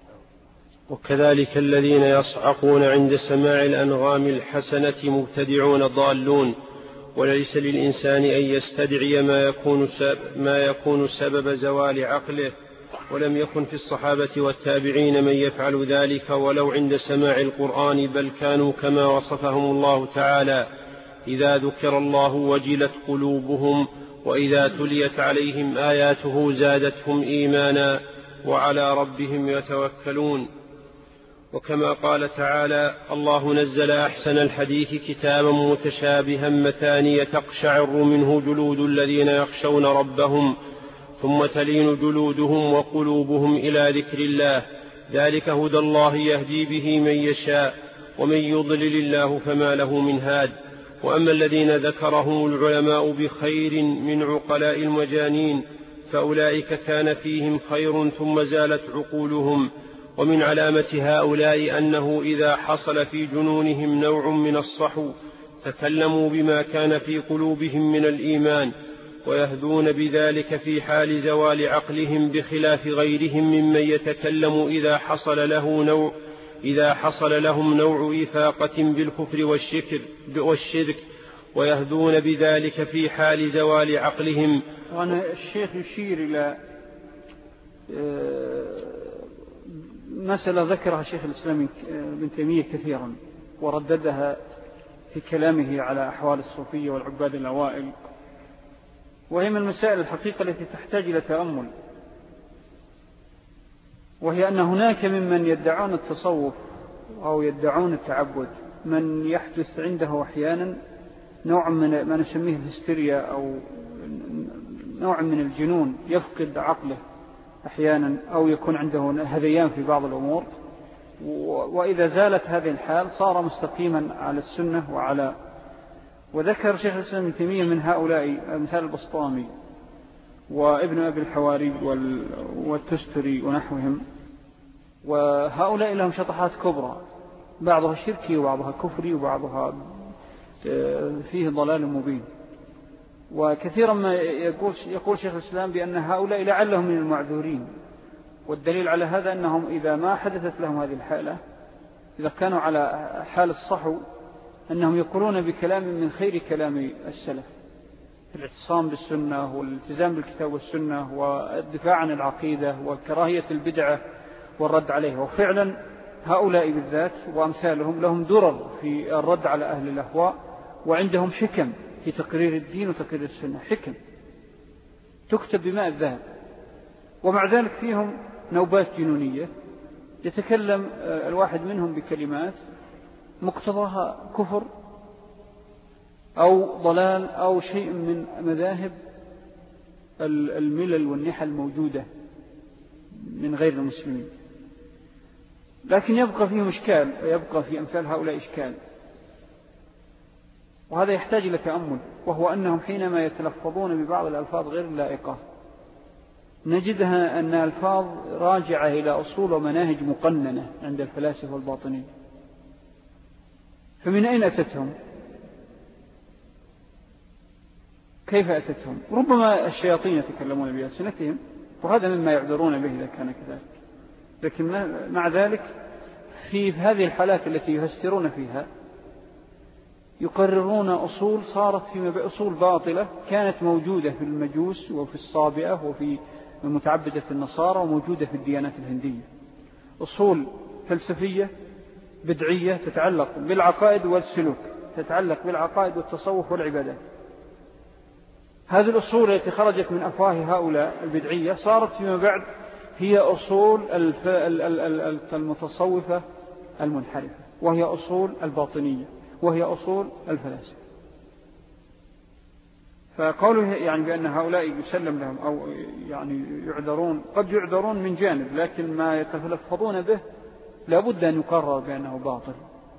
وكذلك الذين يصعقون عند سماع الأنغام الحسنة مبتدعون ضالون، وليس للإنسان أن يستدعي ما يكون سبب, ما يكون سبب زوال عقله، ولم يكن في الصحابة والتابعين من يفعل ذلك ولو عند سماع القرآن، بل كانوا كما وصفهم الله تعالى: إذا ذكر الله وجلت قلوبهم وإذا تليت عليهم آياته زادتهم إيمانا وعلى ربهم يتوكلون. وكما قال تعالى: الله نزل أحسن الحديث كتابا متشابها مثانية تقشعر منه جلود الذين يخشون ربهم ثم تلين جلودهم وقلوبهم إلى ذكر الله، ذلك هدى الله يهدي به من يشاء ومن يضلل الله فما له من هاد. وأما الذين ذكرهم العلماء بخير من عقلاء المجانين فأولئك كان فيهم خير ثم زالت عقولهم. ومن علامة هؤلاء أنه إذا حصل في جنونهم نوع من الصحو تكلموا بما كان في قلوبهم من الإيمان، ويهدون بذلك في حال زوال عقلهم، بخلاف غيرهم ممن يتكلم إذا حصل له نوع إذا حصل لهم نوع إفاقة بالكفر والشكر والشرك، ويهدون بذلك في حال زوال عقلهم. وأنا الشيخ يشير إلى مسألة ذكرها شيخ الإسلام ابن تيمية كثيرا ورددها في كلامه على أحوال الصوفية والعباد الأوائل، وهي من المسائل الحقيقة التي تحتاج إلى تأمل. وهي أن هناك ممن يدعون التصوف أو يدعون التعبد من يحدث عنده أحيانا نوع من ما نسميه الهستيريا أو نوع من الجنون، يفقد عقله أحيانا أو يكون عنده هذيان في بعض الأمور، وإذا زالت هذه الحال صار مستقيما على السنة وعلى. وذكر شيخ الإسلام ابن تيمية من هؤلاء مثال البسطامي وابن أبي الحواري والتستري ونحوهم، وهؤلاء لهم شطحات كبرى، بعضها شركي وبعضها كفري وبعضها فيه ضلال مبين. وكثيرا ما يقول, يقول شيخ الإسلام بأن هؤلاء لعلهم من المعذورين، والدليل على هذا أنهم إذا ما حدثت لهم هذه الحالة، إذا كانوا على حال الصحو، أنهم يقولون بكلام من خير كلام السلف، الاعتصام بالسنة والالتزام بالكتاب والسنة والدفاع عن العقيدة وكراهية البدعة والرد عليها. وفعلا هؤلاء بالذات وأمثالهم لهم درر في الرد على أهل الأهواء، وعندهم حكم في تقرير الدين وتقرير السنة، حكم تكتب بماء الذهب. ومع ذلك فيهم نوبات جنونية، يتكلم الواحد منهم بكلمات مقتضاها كفر أو ضلال أو شيء من مذاهب الملل والنحل الموجودة من غير المسلمين، لكن يبقى فيهم إشكال، ويبقى في أمثال هؤلاء إشكال. وهذا يحتاج إلى تأمل، وهو أنهم حينما يتلفظون ببعض الألفاظ غير اللائقة نجدها أن ألفاظ راجعة إلى أصول ومناهج مقننة عند الفلاسفة والباطنين. فمن أين أتتهم؟ كيف أتتهم؟ ربما الشياطين يتكلمون بألسنتهم، وهذا مما يعذرون به إذا كان كذلك. لكن مع ذلك في هذه الحالات التي يفسرون فيها يقررون أصول صارت في أصول باطلة كانت موجودة في المجوس وفي الصابئة وفي متعبدة النصارى وموجودة في الديانات الهندية، أصول فلسفية بدعية تتعلق بالعقائد والسلوك، تتعلق بالعقائد والتصوف والعبادات. هذه الأصول التي خرجت من أفواه هؤلاء البدعية صارت فيما بعد هي أصول المتصوفة المنحرفة، وهي أصول الباطنية، وهي أصول الفلاسفة. فقوله يعني بأن هؤلاء يسلم لهم أو يعني يعذرون، قد يعذرون من جانب، لكن ما يتلفظون به لابد أن يقرر بأنه باطل،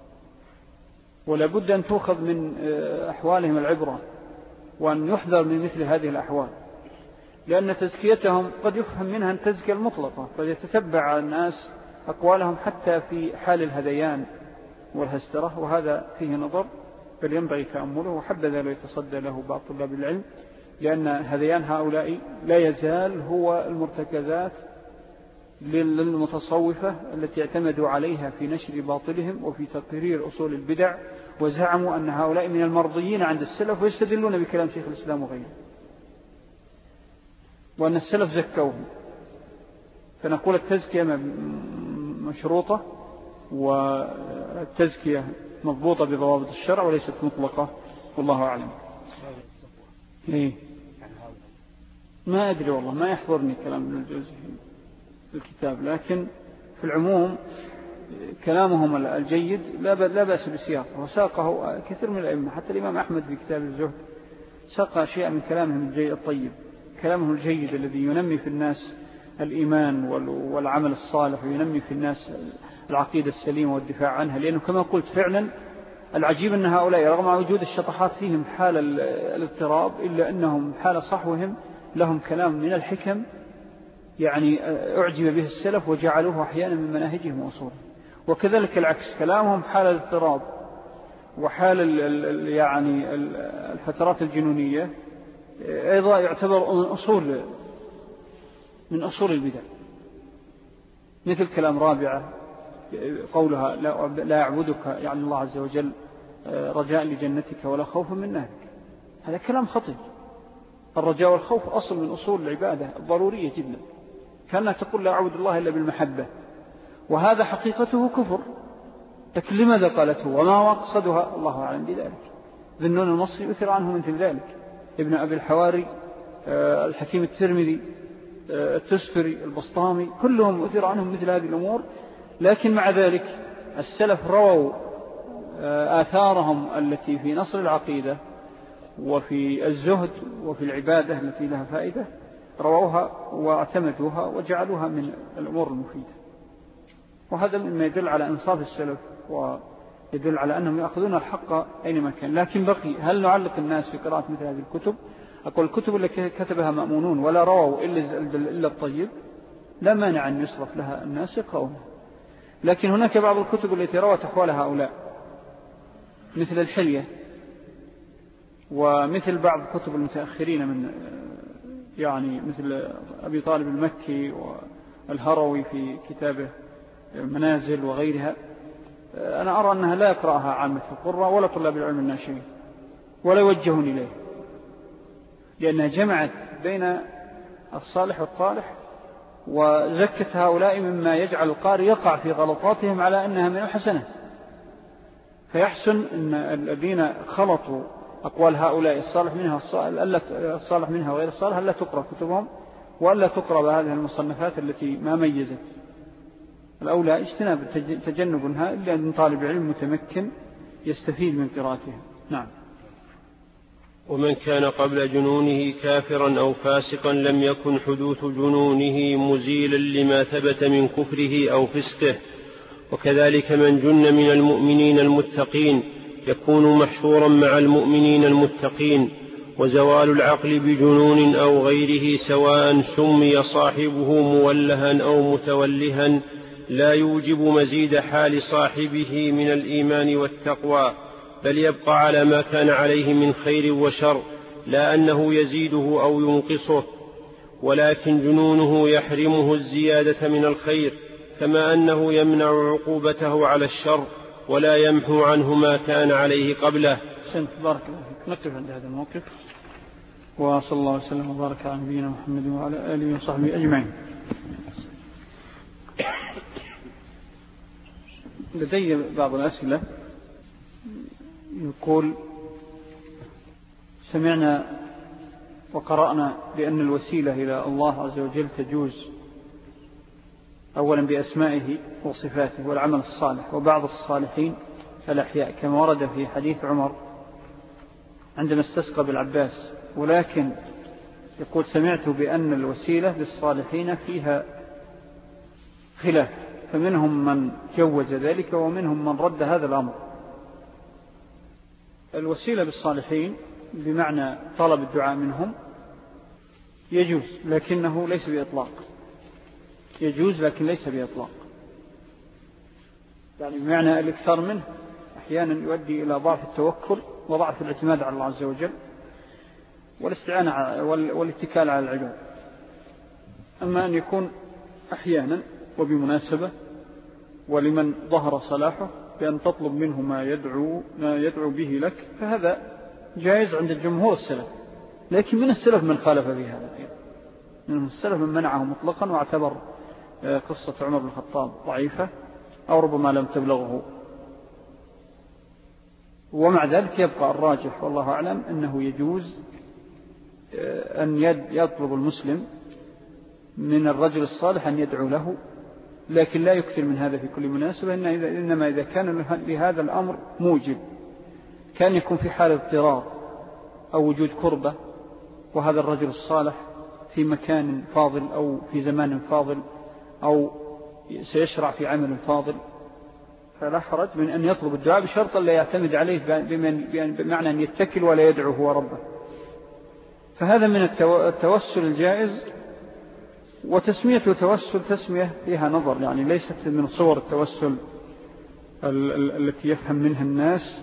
ولابد أن تأخذ من أحوالهم العبرة، وأن يحذر من مثل هذه الأحوال، لأن تزكيتهم قد يفهم منها التزكية المطلقة، فيتتبع الناس أقوالهم حتى في حال الهذيان والهسترة، وهذا فيه نظر بل ينبغي تأمله، وحبذا لو يتصدى له بعض طلاب العلم، لأن هذيان هؤلاء لا يزال هو المرتكزات للمتصوفة التي اعتمدوا عليها في نشر باطلهم وفي تقرير أصول البدع، وزعموا أن هؤلاء من المرضيين عند السلف، ويستدلون بكلام شيخ الإسلام وغيره، وأن السلف زكوهم. فنقول التزكية مشروطة، والتزكية مضبوطة بضوابط الشرع وليست مطلقة، والله أعلم. إيه؟ ما أدري والله، ما يحضرني كلام ابن الجوزي في الكتاب، لكن في العموم كلامهم الجيد لا بأس بسياقه، وساقه كثير من الأئمة، حتى الإمام أحمد في كتاب الزهد ساق أشياء من كلامهم الطيب، كلامه الجيد الذي ينمي في الناس الإيمان والعمل الصالح، وينمي في الناس العقيدة السليمة والدفاع عنها. لأنه كما قلت فعلا العجيب أن هؤلاء رغم وجود الشطحات فيهم حال الاضطراب، إلا أنهم حال صحوهم لهم كلام من الحكم يعني أعجب به السلف وجعلوه أحيانا من مناهجهم وأصولهم. وكذلك العكس، كلامهم حال الاضطراب وحال يعني الفترات الجنونية أيضا يعتبر أصول من أصول البدع، مثل كلام رابعة قولها لا يعبدك يعني الله عز وجل رجاء لجنتك ولا خوف من نارك. هذا كلام خطير. الرجاء والخوف أصل من أصول العبادة الضرورية جدا، كانها تقول لا أعبد الله إلا بالمحبة، وهذا حقيقته كفر. لكن لماذا قالته وما مقصدها؟ الله أعلم بذلك. ذنون المصري يثر عنه مثل ذلك، ابن أبي الحواري، الحكيم الترمذي، التستري، البسطامي، كلهم أثر عنهم مثل هذه الأمور. لكن مع ذلك السلف رووا آثارهم التي في نصر العقيدة وفي الزهد وفي العبادة التي لها فائدة، رووها واعتمدوها وجعلوها من الأمور المفيدة. وهذا مما يدل على إنصاف السلف، ويدل على أنهم يأخذون الحق أينما كان. لكن بقي، هل نعلق الناس في قراءة مثل هذه الكتب؟ أقول الكتب التي كتبها مأمونون ولا رووا إلا الطيب لا مانع أن يصرف لها الناس يقرؤونها. لكن هناك بعض الكتب التي روت أحوال هؤلاء مثل الحلية، ومثل بعض كتب المتأخرين من يعني مثل أبي طالب المكي والهروي في كتابه منازل وغيرها، أنا أرى أنها لا يقرأها عامة القراء ولا طلاب العلم الناشئين، ولا يوجهون إليه، لأنها جمعت بين الصالح والطالح، وزكت هؤلاء مما يجعل القارئ يقع في غلطاتهم على أنها من الحسنات. فيحسن أن الذين خلطوا أقوال هؤلاء الصالح منها الصالح منها وغير الصالح ألا تقرأ كتبهم، وألا تقرأ بهذه المصنفات التي ما ميزت. الأولى اجتناب تجنبها إلا أن طالب علم متمكن يستفيد من قراءتها. نعم. ومن كان قبل جنونه كافرا أو فاسقا لم يكن حدوث جنونه مزيلا لما ثبت من كفره أو فسقه. وكذلك من جن من المؤمنين المتقين يكون محشورا مع المؤمنين المتقين، وزوال العقل بجنون أو غيره سواء سمي صاحبه مولها أو متولها لا يوجب مزيد حال صاحبه من الإيمان والتقوى، بل يبقى على ما كان عليه من خير وشر، لا أنه يزيده أو ينقصه، ولكن جنونه يحرمه الزيادة من الخير، كما أنه يمنع عقوبته على الشر ولا يمحو عنه ما كان عليه قبله. بارك الله فيك. نكتب عند هذا الموقف، وصلى الله وسلم وبارك على نبينا محمد وعلى آله وصحبه أجمعين. لدي بعض الأسئلة. يقول: سمعنا وقرأنا بأن الوسيلة إلى الله عز وجل تجوز أولا بأسمائه وصفاته والعمل الصالح وبعض الصالحين الأحياء، كما ورد في حديث عمر عندما استسقى بالعباس. ولكن يقول: سمعت بأن الوسيلة للصالحين فيها خلاف، فمنهم من جوز ذلك ومنهم من رد هذا الأمر. الوسيلة بالصالحين بمعنى طلب الدعاء منهم يجوز، لكنه ليس بإطلاق. يجوز لكن ليس بإطلاق، يعني بمعنى الإكثار منه أحيانا يؤدي إلى ضعف التوكل وضعف الاعتماد على الله عز وجل والاستعانة والاتكال على العباد. أما أن يكون أحيانا وبمناسبة ولمن ظهر صلاحه بأن تطلب منه ما يدعو, ما يدعو به لك، فهذا جائز عند الجمهور السلف. لكن من السلف من خالف به هذا، من السلف من منعه مطلقا واعتبر قصة عمر بن الخطاب ضعيفة أو ربما لم تبلغه. ومع ذلك يبقى الراجح والله أعلم أنه يجوز أن يطلب المسلم من الرجل الصالح أن يدعو له، لكن لا يكثر من هذا في كل مناسبة، إنما إذا كان لهذا الأمر موجب، كان يكون في حال اضطرار أو وجود كربة، وهذا الرجل الصالح في مكان فاضل أو في زمان فاضل أو سيشرع في عمل فاضل، فلا حرج من أن يطلب الدعاء بشرط لا يعتمد عليه بمعنى أن يتكل ولا يدعو هو ربه. فهذا من التوسل الجائز. وتسمية التوسل تسمية فيها نظر، يعني ليست من صور التوسل التي يفهم منها الناس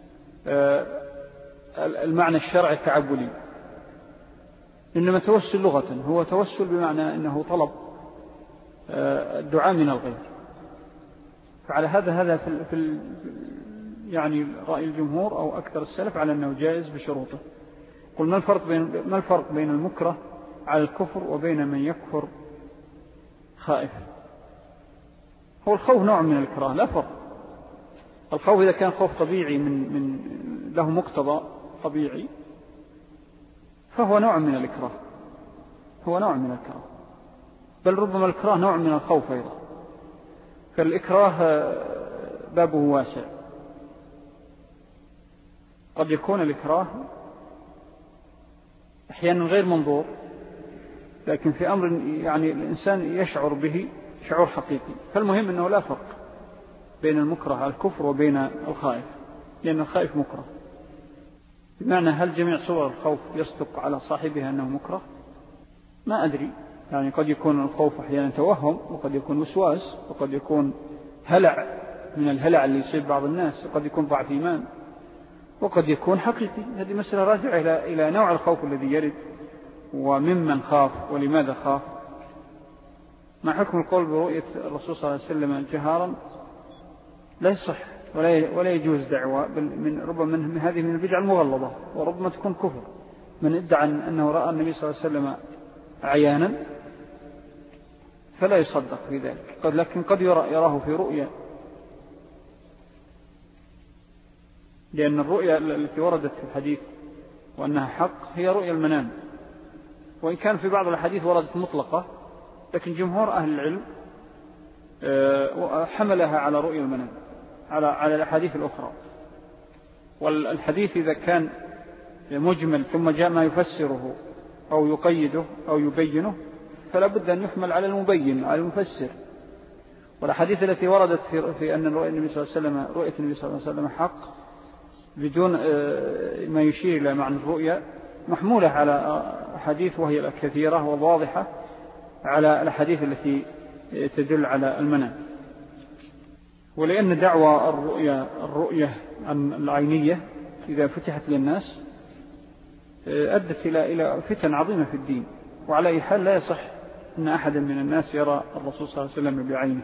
المعنى الشرعي التعبدي، إنما توسل لغة هو توسل بمعنى أنه طلب الدعاء من الغير. فعلى هذا هذا في يعني رأي الجمهور أو أكثر السلف على أنه جائز بشروطه. قل ما الفرق بين ما الفرق بين المكره على الكفر وبين من يكفر خائف؟ هو الخوف نوع من الكراهة، لا فرق. الخوف إذا كان خوف طبيعي من من له مقتضى طبيعي فهو نوع من الإكراه، هو نوع من الكراهة، بل ربما الكراهة نوع من الخوف أيضا. فالإكراه بابه واسع. قد يكون الإكراه أحيانا غير منظور، لكن في أمر يعني الإنسان يشعر به شعور حقيقي. فالمهم أنه لا فرق بين المكره على الكفر وبين الخائف، لأن الخائف مكره. بمعنى هل جميع صور الخوف يصدق على صاحبها أنه مكره؟ ما أدري، يعني قد يكون الخوف أحيانا توهم، وقد يكون وسواس، وقد يكون هلع من الهلع اللي يصيب بعض الناس، وقد يكون ضعف إيمان، وقد يكون حقيقي. هذه مسألة راجعة إلى إلى نوع الخوف الذي يرد وممن خاف ولماذا خاف. مع حكم القول برؤية الرسول صلى الله عليه وسلم جهارا لا يصح ولا ولا يجوز دعوة، بل من ربما من هذه من البدع المغلظة، وربما تكون كفر. من ادعى أنه رأى النبي صلى الله عليه وسلم عيانا فلا يصدق في ذلك، قد لكن قد يرى يراه في رؤيا، لأن الرؤيا التي وردت في الحديث وأنها حق هي رؤيا المنام، وإن كان في بعض الحديث وردت مطلقة، لكن جمهور أهل العلم حملها على رؤيا المنام على على الأحاديث الأخرى. والحديث إذا كان مجمل ثم جاء ما يفسره أو يقيده أو يبينه فلا بد أن يحمل على المبين على المفسر. والحديث التي وردت في, في أن رؤية النبي صلى الله عليه وسلم رؤية النبي صلى الله عليه وسلم حق بدون ما يشير إلى معنى الرؤيا محمولة على أحاديث وهي الكثيرة والواضحة على الأحاديث التي تدل على المنام. ولأن دعوى الرؤيا الرؤية العينية إذا فتحت للناس أدت إلى إلى فتن عظيمة في الدين، وعلى أي حال لا يصح أن أحدا من الناس يرى الرسول صلى الله عليه وسلم بعينه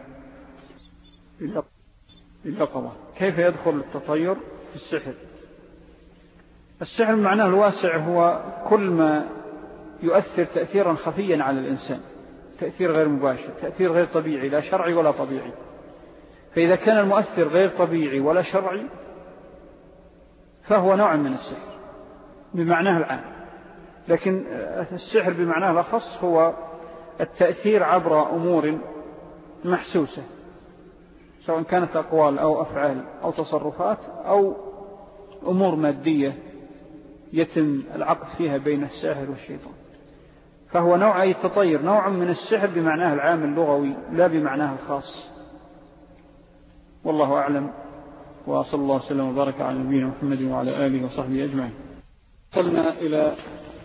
باليقظة. كيف يدخل التطير في السحر؟ السحر معناه الواسع هو كل ما يؤثر تأثيرا خفيا على الإنسان، تأثير غير مباشر، تأثير غير طبيعي، لا شرعي ولا طبيعي. فإذا كان المؤثر غير طبيعي ولا شرعي فهو نوع من السحر بمعناه العام. لكن السحر بمعناه الأخص هو التأثير عبر أمور محسوسة، سواء كانت أقوال أو أفعال أو تصرفات أو أمور مادية يتم العقد فيها بين الساحر والشيطان. فهو نوع أي تطير، نوع من السحر بمعناه العام اللغوي لا بمعناه الخاص. والله أعلم، وصلى الله وسلم وبارك على نبينا محمد وعلى آله وصحبه أجمعين. وصلنا إلى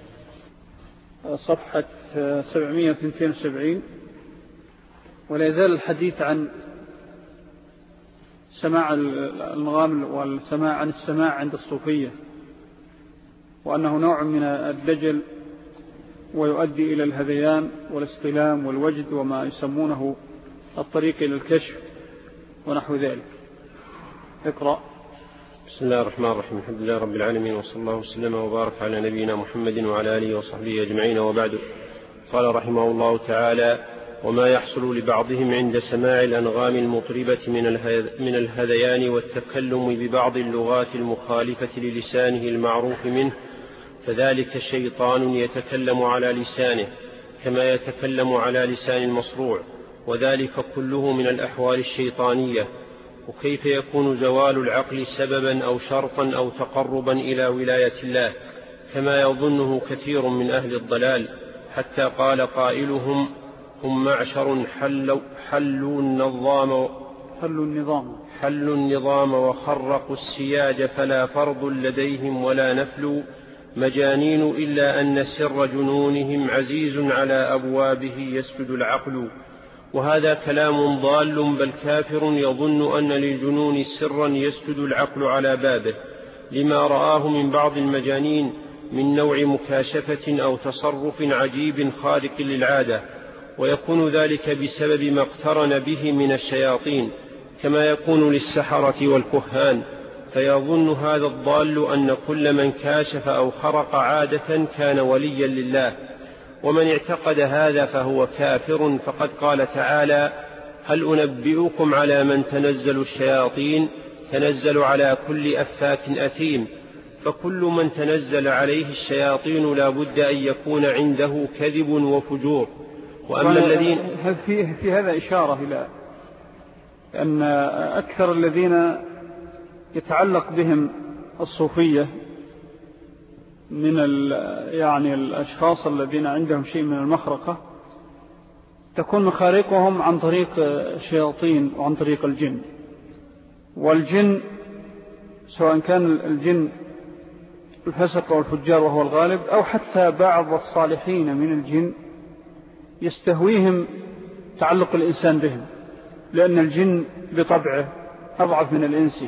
صفحة سبعمائة واثنين وسبعين، ولا يزال الحديث عن سماع الأنغام والسماع عن السماع عند الصوفية، وأنه نوع من الدجل ويؤدي إلى الهذيان والاستلام والوجد وما يسمونه الطريق إلى الكشف ونحو ذلك. اقرأ. بسم الله الرحمن الرحيم. الحمد لله رب العالمين، وصلى الله وسلم وبارك على نبينا محمد وعلى آله وصحبه أجمعين، وبعد. قال رحمه الله تعالى: وما يحصل لبعضهم عند سماع الأنغام المطربة من الهذيان والتكلم ببعض اللغات المخالفة للسانه المعروف منه، فذلك شيطان يتكلم على لسانه كما يتكلم على لسان المصروع، وذلك كله من الأحوال الشيطانية. وكيف يكون زوال العقل سببا أو شرطا أو تقربا إلى ولاية الله كما يظنه كثير من أهل الضلال، حتى قال قائلهم: هم معشر حلوا, حلوا النظام حلوا النظام حلوا النظام وخرقوا السياج، فلا فرض لديهم ولا نفل، مجانين إلا أن سر جنونهم عزيز على أبوابه يسجد العقل. وهذا كلام ضال، بل كافر يظن أن للجنون سرا يسجد العقل على بابه، لما رآه من بعض المجانين من نوع مكاشفة أو تصرف عجيب خارق للعادة، ويكون ذلك بسبب ما اقترن به من الشياطين، كما يكون للسحرة والكهان. فيظن هذا الضال أن كل من كاشف أو خرق عادة كان وليا لله، ومن اعتقد هذا فهو كافر. فقد قال تعالى: هل أنبئكم على من تنزل الشياطين؟ تنزل على كل أفاك أثيم. فكل من تنزل عليه الشياطين لا بد أن يكون عنده كذب وفجور. وأما الذين في, في هذا إشارة إلى أن أكثر الذين يتعلق بهم الصوفية من يعني الأشخاص الذين عندهم شيء من المخرقة تكون مخارقهم عن طريق الشياطين وعن طريق الجن. والجن سواء كان الجن الفسق والفجار وهو الغالب، أو حتى بعض الصالحين من الجن يستهويهم تعلق الإنسان بهم، لأن الجن بطبعه أضعف من الإنس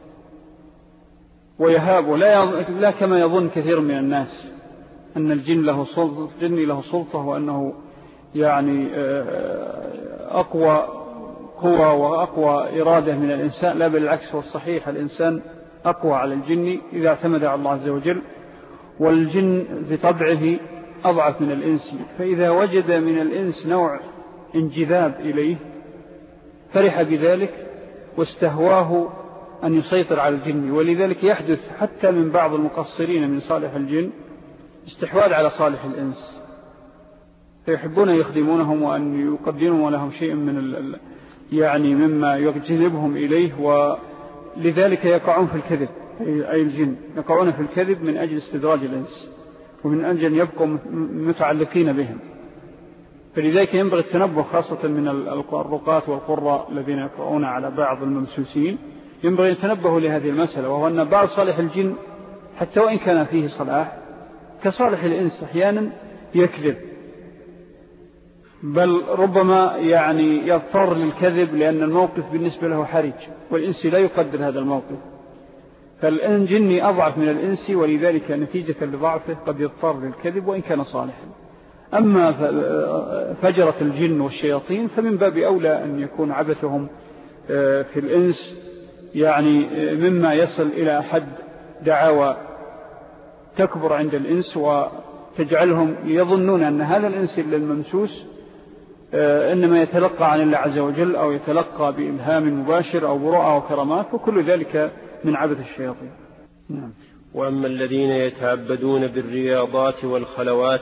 ويهابه، لا, لا كما يظن كثير من الناس أن الجن له سلطة, الجن له سلطة وأنه يعني أقوى قوة وأقوى إرادة من الإنسان. لا، بالعكس، والصحيح الإنسان أقوى على الجن إذا اعتمد على الله عز وجل، والجن بطبعه أضعف من الإنس. فإذا وجد من الإنس نوع انجذاب إليه فرح بذلك واستهواه أن يسيطر على الجن. ولذلك يحدث حتى من بعض المقصرين من صالح الجن استحواذ على صالح الإنس، فيحبون يخدمونهم وأن يقدموا لهم شيء من ال يعني مما يجذبهم إليه، ولذلك يقعون في الكذب، أي الجن يقعون في الكذب من أجل استدراج الإنس ومن أجل أن يبقوا متعلقين بهم. فلذلك ينبغي التنبه خاصة من الرقاة والقراء الذين يقرؤون على بعض الممسوسين ينبغي أن يتنبهوا لهذه المسألة، وهو أن بعض صالح الجن حتى وإن كان فيه صلاح كصالح الإنس أحيانا يكذب، بل ربما يعني يضطر للكذب لأن الموقف بالنسبة له حرج، والإنس لا يقدر هذا الموقف، فالجن أضعف من الإنس، ولذلك نتيجة لضعفه قد يضطر للكذب وإن كان صالحا. أما فجرة الجن والشياطين فمن باب أولى أن يكون عبثهم في الإنس يعني مما يصل إلى حد دعاوى تكبر عند الإنس وتجعلهم يظنون أن هذا الإنس الممسوس إنما يتلقى عن الله عز وجل أو يتلقى بإلهام مباشر أو برؤى وكرامات، وكل ذلك من عبث الشياطين. نعم. وأما الذين يتعبدون بالرياضات والخلوات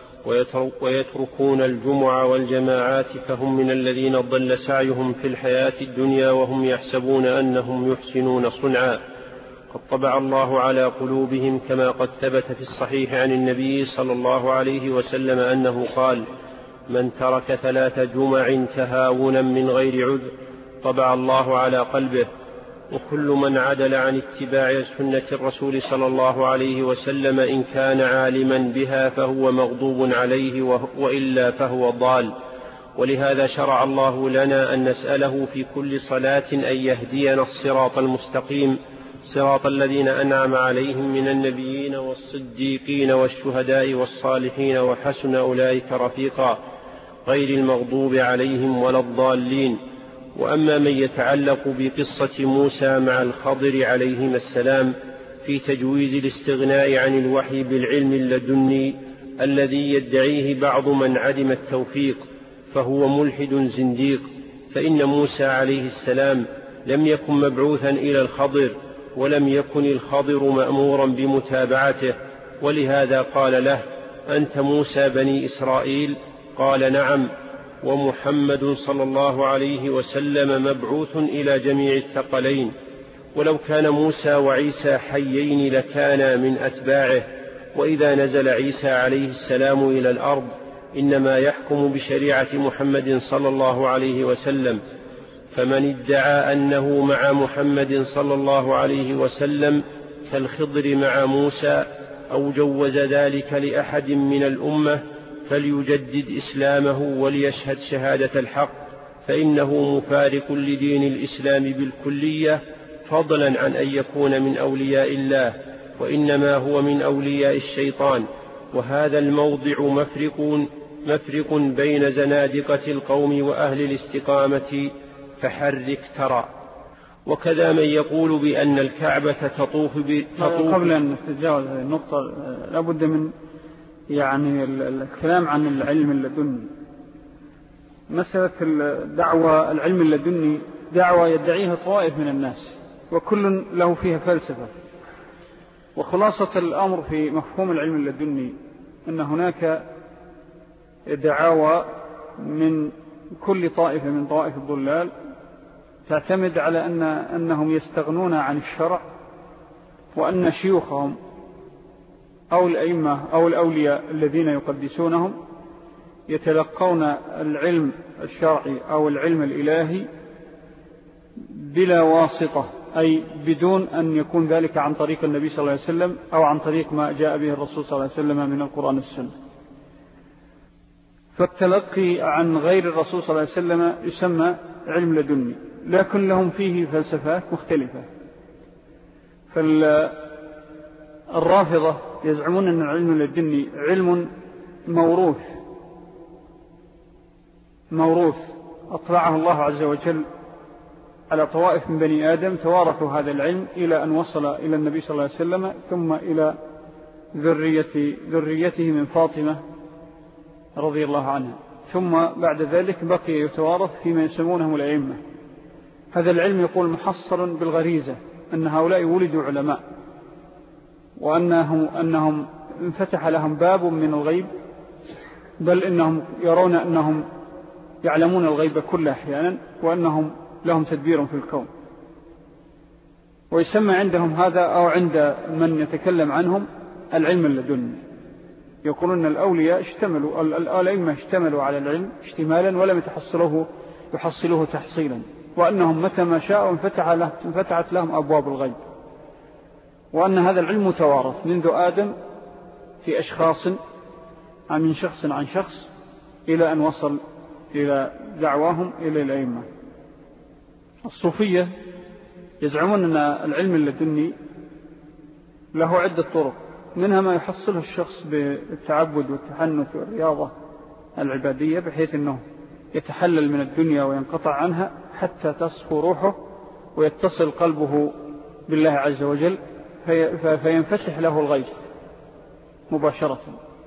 ويتركون الجمعة والجماعات فهم من الذين ضل سعيهم في الحياة الدنيا وهم يحسبون أنهم يحسنون صنعا، قد طبع الله على قلوبهم، كما قد ثبت في الصحيح عن النبي صلى الله عليه وسلم أنه قال: من ترك ثلاث جمع تهاونا من غير عذر طبع الله على قلبه. وكل من عدل عن اتباع سنة الرسول صلى الله عليه وسلم إن كان عالما بها فهو مغضوب عليه، وإلا فهو ضال. ولهذا شرع الله لنا أن نسأله في كل صلاة أن يهدينا الصراط المستقيم، صراط الذين أنعم عليهم من النبيين والصديقين والشهداء والصالحين وحسن أولئك رفيقا، غير المغضوب عليهم ولا الضالين. وأما من يتعلق بقصة موسى مع الخضر عليهما السلام في تجويز الاستغناء عن الوحي بالعلم اللدني الذي يدعيه بعض من عدم التوفيق فهو ملحد زنديق، فإن موسى عليه السلام لم يكن مبعوثا إلى الخضر، ولم يكن الخضر مأمورا بمتابعته، ولهذا قال له: أنت موسى بني إسرائيل؟ قال: نعم. ومحمد صلى الله عليه وسلم مبعوث إلى جميع الثقلين، ولو كان موسى وعيسى حيين لكانا من أتباعه، وإذا نزل عيسى عليه السلام إلى الأرض إنما يحكم بشريعة محمد صلى الله عليه وسلم، فمن ادعى أنه مع محمد صلى الله عليه وسلم كالخضر مع موسى أو جوز ذلك لأحد من الأمة فليجدد إسلامه وليشهد شهادة الحق، فإنه مفارق لدين الإسلام بالكلية، فضلا عن أن يكون من أولياء الله، وإنما هو من أولياء الشيطان. وهذا الموضع مفرق, مفرق بين زنادقة القوم وأهل الاستقامة، فحرك ترى. وكذا من يقول بأن الكعبة تطوف, تطوف قبل أن نتجاوز هذه النقطة لابد من يعني الكلام عن العلم اللدني. مسألة الدعوة العلم اللدني دعوة يدعيها طوائف من الناس، وكل له فيها فلسفة. وخلاصة الأمر في مفهوم العلم اللدني أن هناك دعاوى من كل طائفة من طوائف الضلال تعتمد على أن أنهم يستغنون عن الشرع، وأن شيوخهم أو الأئمة أو الأولياء الذين يقدسونهم يتلقون العلم الشرعي أو العلم الإلهي بلا واسطة، أي بدون أن يكون ذلك عن طريق النبي صلى الله عليه وسلم أو عن طريق ما جاء به الرسول صلى الله عليه وسلم من القرآن والسنة. فالتلقي عن غير الرسول صلى الله عليه وسلم يسمى علم لدني، لكن لهم فيه فلسفات مختلفة. فالرافضة يزعمون أن العلم اللدني علم موروث موروث أطلعه الله عز وجل على طوائف من بني آدم، توارثوا هذا العلم إلى أن وصل إلى النبي صلى الله عليه وسلم، ثم إلى ذرية ذريته من فاطمة رضي الله عنها، ثم بعد ذلك بقي يتوارث فيما يسمونهم الأئمة. هذا العلم يقول محصر بالغريزة أن هؤلاء ولدوا علماء، وأنهم أنهم انفتح لهم باب من الغيب، بل إنهم يرون أنهم يعلمون الغيب كله أحيانا، وأنهم لهم تدبير في الكون. ويسمى عندهم هذا أو عند من يتكلم عنهم العلم اللدني. يقولون الأولياء اشتملوا الأئمة اشتملوا على العلم اشتمالا ولم يتحصلوه يحصلوه تحصيلا، وأنهم متى ما شاءوا انفتحت لهم أبواب الغيب، وأن هذا العلم متوارث منذ آدم في أشخاص من شخص عن شخص إلى أن وصل إلى دعواهم إلى الأئمة. الصوفية يزعمون أن العلم اللدني له عدة طرق، منها ما يحصله الشخص بالتعبد والتحنث والرياضة العبادية بحيث أنه يتحلل من الدنيا وينقطع عنها حتى تصفو روحه ويتصل قلبه بالله عز وجل فينفتح له الغيب مباشرة.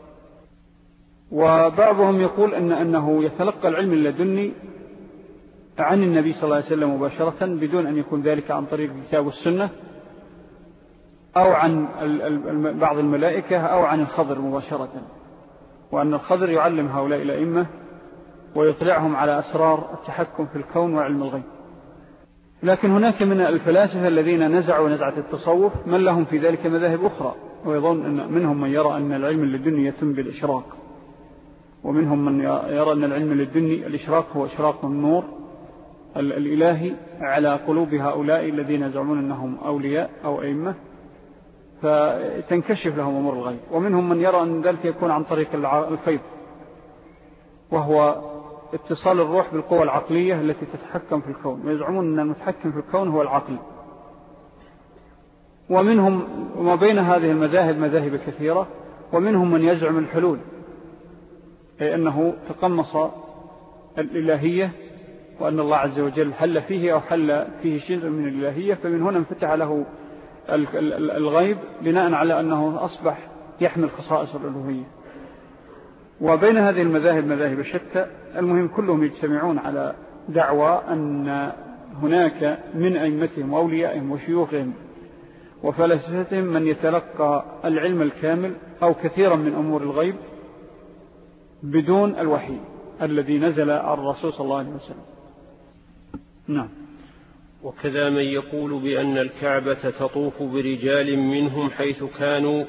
وبعضهم يقول أن أنه يتلقى العلم اللدني عن النبي صلى الله عليه وسلم مباشرة بدون أن يكون ذلك عن طريق الكتاب والسنة أو عن بعض الملائكة أو عن الخضر مباشرة، وأن الخضر يعلم هؤلاء الأئمة ويطلعهم على أسرار التحكم في الكون وعلم الغيب. لكن هناك من الفلاسفة الذين نزعوا نزعة التصوف من لهم في ذلك مذاهب أخرى، ويظن أن منهم من يرى أن العلم اللدني يتم بالإشراق، ومنهم من يرى أن العلم اللدني الإشراق هو إشراق النور الإلهي على قلوب هؤلاء الذين يزعمون أنهم أولياء أو أئمة فتنكشف لهم أمور الغيب. ومنهم من يرى أن ذلك يكون عن طريق الفيض، وهو اتصال الروح بالقوى العقلية التي تتحكم في الكون، ويزعمون أن المتحكم في الكون هو العقل. ومنهم وما بين هذه المذاهب مذاهب كثيرة، ومنهم من يزعم الحلول، أي أنه تقمص الإلهية وأن الله عز وجل حل فيه أو حل فيه شيء من الإلهية، فمن هنا انفتح له الغيب بناء على أنه أصبح يحمل خصائص الألوهية. وبين هذه المذاهب مذاهب شتى، المهم كلهم يجتمعون على دعوى أن هناك من أئمتهم وأوليائهم وشيوخهم وفلاسفتهم من يتلقى العلم الكامل أو كثيرا من أمور الغيب بدون الوحي الذي نزل على الرسول صلى الله عليه وسلم. نعم. وكذا من يقول بأن الكعبة تطوف برجال منهم حيث كانوا،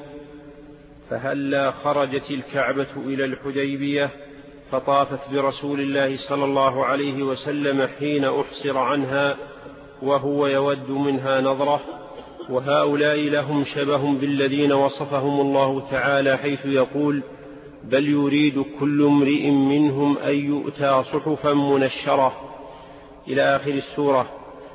فهلا خرجت الكعبة إلى الحديبية فطافت برسول الله صلى الله عليه وسلم حين أحصر عنها وهو يود منها نظرة، وهؤلاء لهم شبه بالذين وصفهم الله تعالى حيث يقول بل يريد كل امرئ منهم أن يؤتى صحفا منشرة إلى آخر السورة.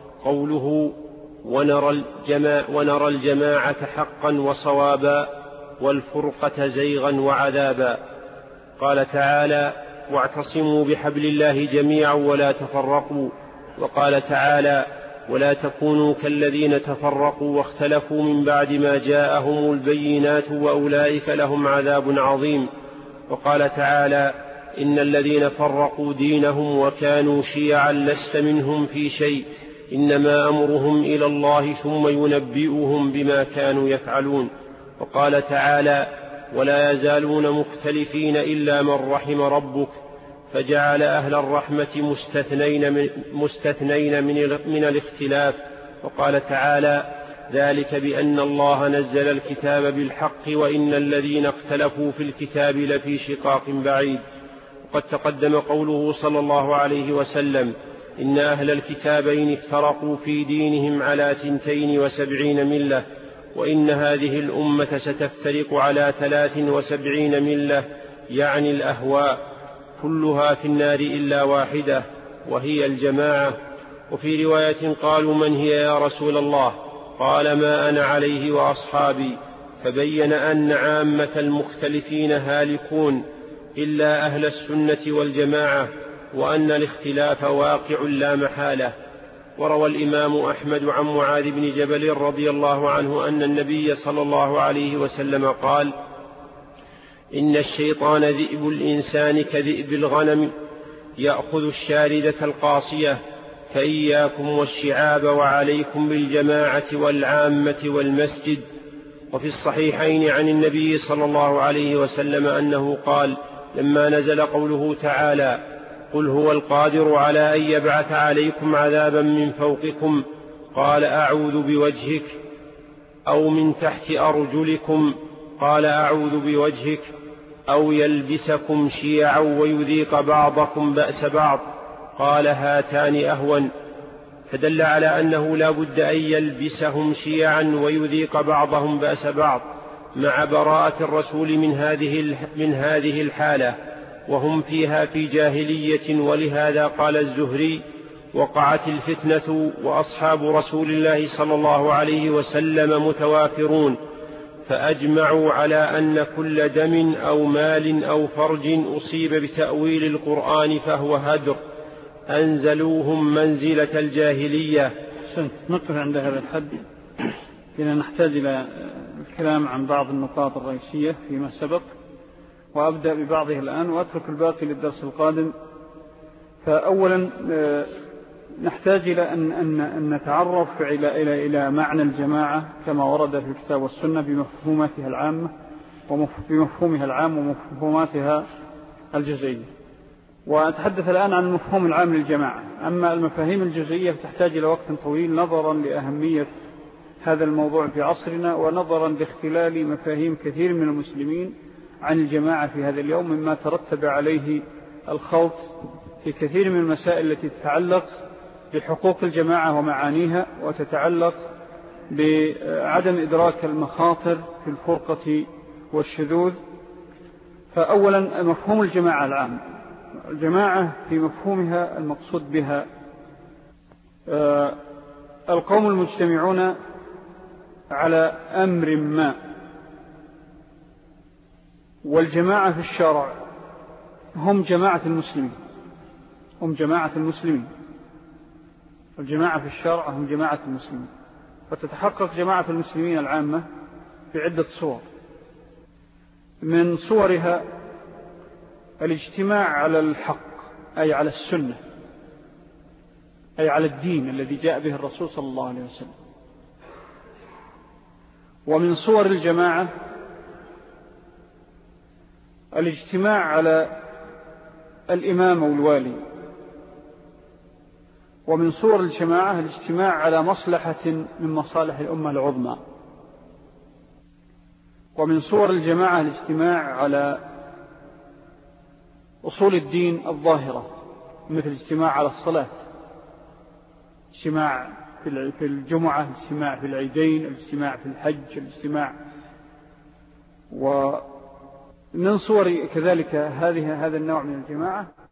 قوله ونرى, الجماع ونرى الجماعة حقا وصوابا والفرقة زيغا وعذابا. قال تعالى واعتصموا بحبل الله جميعا ولا تفرقوا. وقال تعالى ولا تكونوا كالذين تفرقوا واختلفوا من بعد ما جاءهم البينات وأولئك لهم عذاب عظيم. وقال تعالى إن الذين فرقوا دينهم وكانوا شيعا لست منهم في شيء إنما أمرهم إلى الله ثم ينبئهم بما كانوا يفعلون. وقال تعالى ولا يزالون مختلفين إلا من رحم ربك فجعل أهل الرحمة مستثنين من, مستثنين من, من الاختلاف. وقال تعالى ذلك بأن الله نزل الكتاب بالحق وإن الذين اختلفوا في الكتاب لفي شقاق بعيد. وقد تقدم قوله صلى الله عليه وسلم إن أهل الكتابين افترقوا في دينهم على ثنتين وسبعين ملة وإن هذه الأمة ستفترق على ثلاث وسبعين ملة يعني الأهواء كلها في النار إلا واحدة وهي الجماعة. وفي رواية قالوا من هي يا رسول الله؟ قال ما أنا عليه وأصحابي، فبين أن عامة المختلفين هالكون إلا أهل السنة والجماعة وأن الاختلاف واقع لا محالة. وروى الإمام أحمد عن معاذ بن جبل رضي الله عنه أن النبي صلى الله عليه وسلم قال إن الشيطان ذئب الإنسان كذئب الغنم يأخذ الشاردة القاصية فإياكم والشعاب وعليكم بالجماعة والعامة والمسجد. وفي الصحيحين عن النبي صلى الله عليه وسلم أنه قال لما نزل قوله تعالى قل هو القادر على أن يبعث عليكم عذابا من فوقكم قال أعوذ بوجهك أو من تحت أرجلكم قال أعوذ بوجهك أو يلبسكم شيعا ويذيق بعضكم بأس بعض قال هاتان أهون. فدل على أنه لا بد أن يلبسهم شيعا ويذيق بعضهم بأس بعض مع براءة الرسول من هذه من هذه الحالة وهم فيها في جاهلية. ولهذا قال الزهري: وقعت الفتنة وأصحاب رسول الله صلى الله عليه وسلم متوافرون، فأجمعوا على أن كل دم أو مال أو فرج أصيب بتأويل القرآن فهو هدر، أنزلوهم منزلة الجاهلية. نقف عند هذا الحد، لأننا نحتاج إلى الكلام عن بعض النقاط الرئيسية فيما سبق، وأبدأ ببعضها الآن وأترك الباقي للدرس القادم. فأولا نحتاج إلى أن, أن, أن نتعرف إلى, إلى, إلى معنى الجماعة كما ورد في الكتاب والسنة بمفهوماتها العامة وبمفهومها العام ومفهوماتها الجزئية. وأتحدث الآن عن المفهوم العام للجماعة. أما المفاهيم الجزئية فتحتاج إلى وقت طويل نظرا لأهمية هذا الموضوع في عصرنا، ونظرا لاختلال مفاهيم كثير من المسلمين عن الجماعة في هذا اليوم، مما ترتب عليه الخلط في كثير من المسائل التي تتعلق بحقوق الجماعة ومعانيها، وتتعلق بعدم إدراك المخاطر في الفرقة والشذوذ. فأولا مفهوم الجماعة العام. الجماعة في مفهومها المقصود بها القوم المجتمعون على أمر ما. والجماعة في الشرع هم جماعة المسلمين، هم جماعة المسلمين. الجماعة في الشرع هم جماعة المسلمين. وتتحقق جماعة المسلمين العامة في عدة صور. من صورها الاجتماع على الحق، أي على السنة، أي على الدين الذي جاء به الرسول صلى الله عليه وسلم. ومن صور الجماعة الاجتماع على الإمام والوالي. ومن صور الجماعة الاجتماع على مصلحة من مصالح الأمة العظمى. ومن صور الجماعة الاجتماع على أصول الدين الظاهرة، مثل الاجتماع على الصلاة، الاجتماع في الجمعة، الاجتماع في العيدين، الاجتماع في الحج، الاجتماع. ومن صور كذلك هذه هذا النوع من الجماعة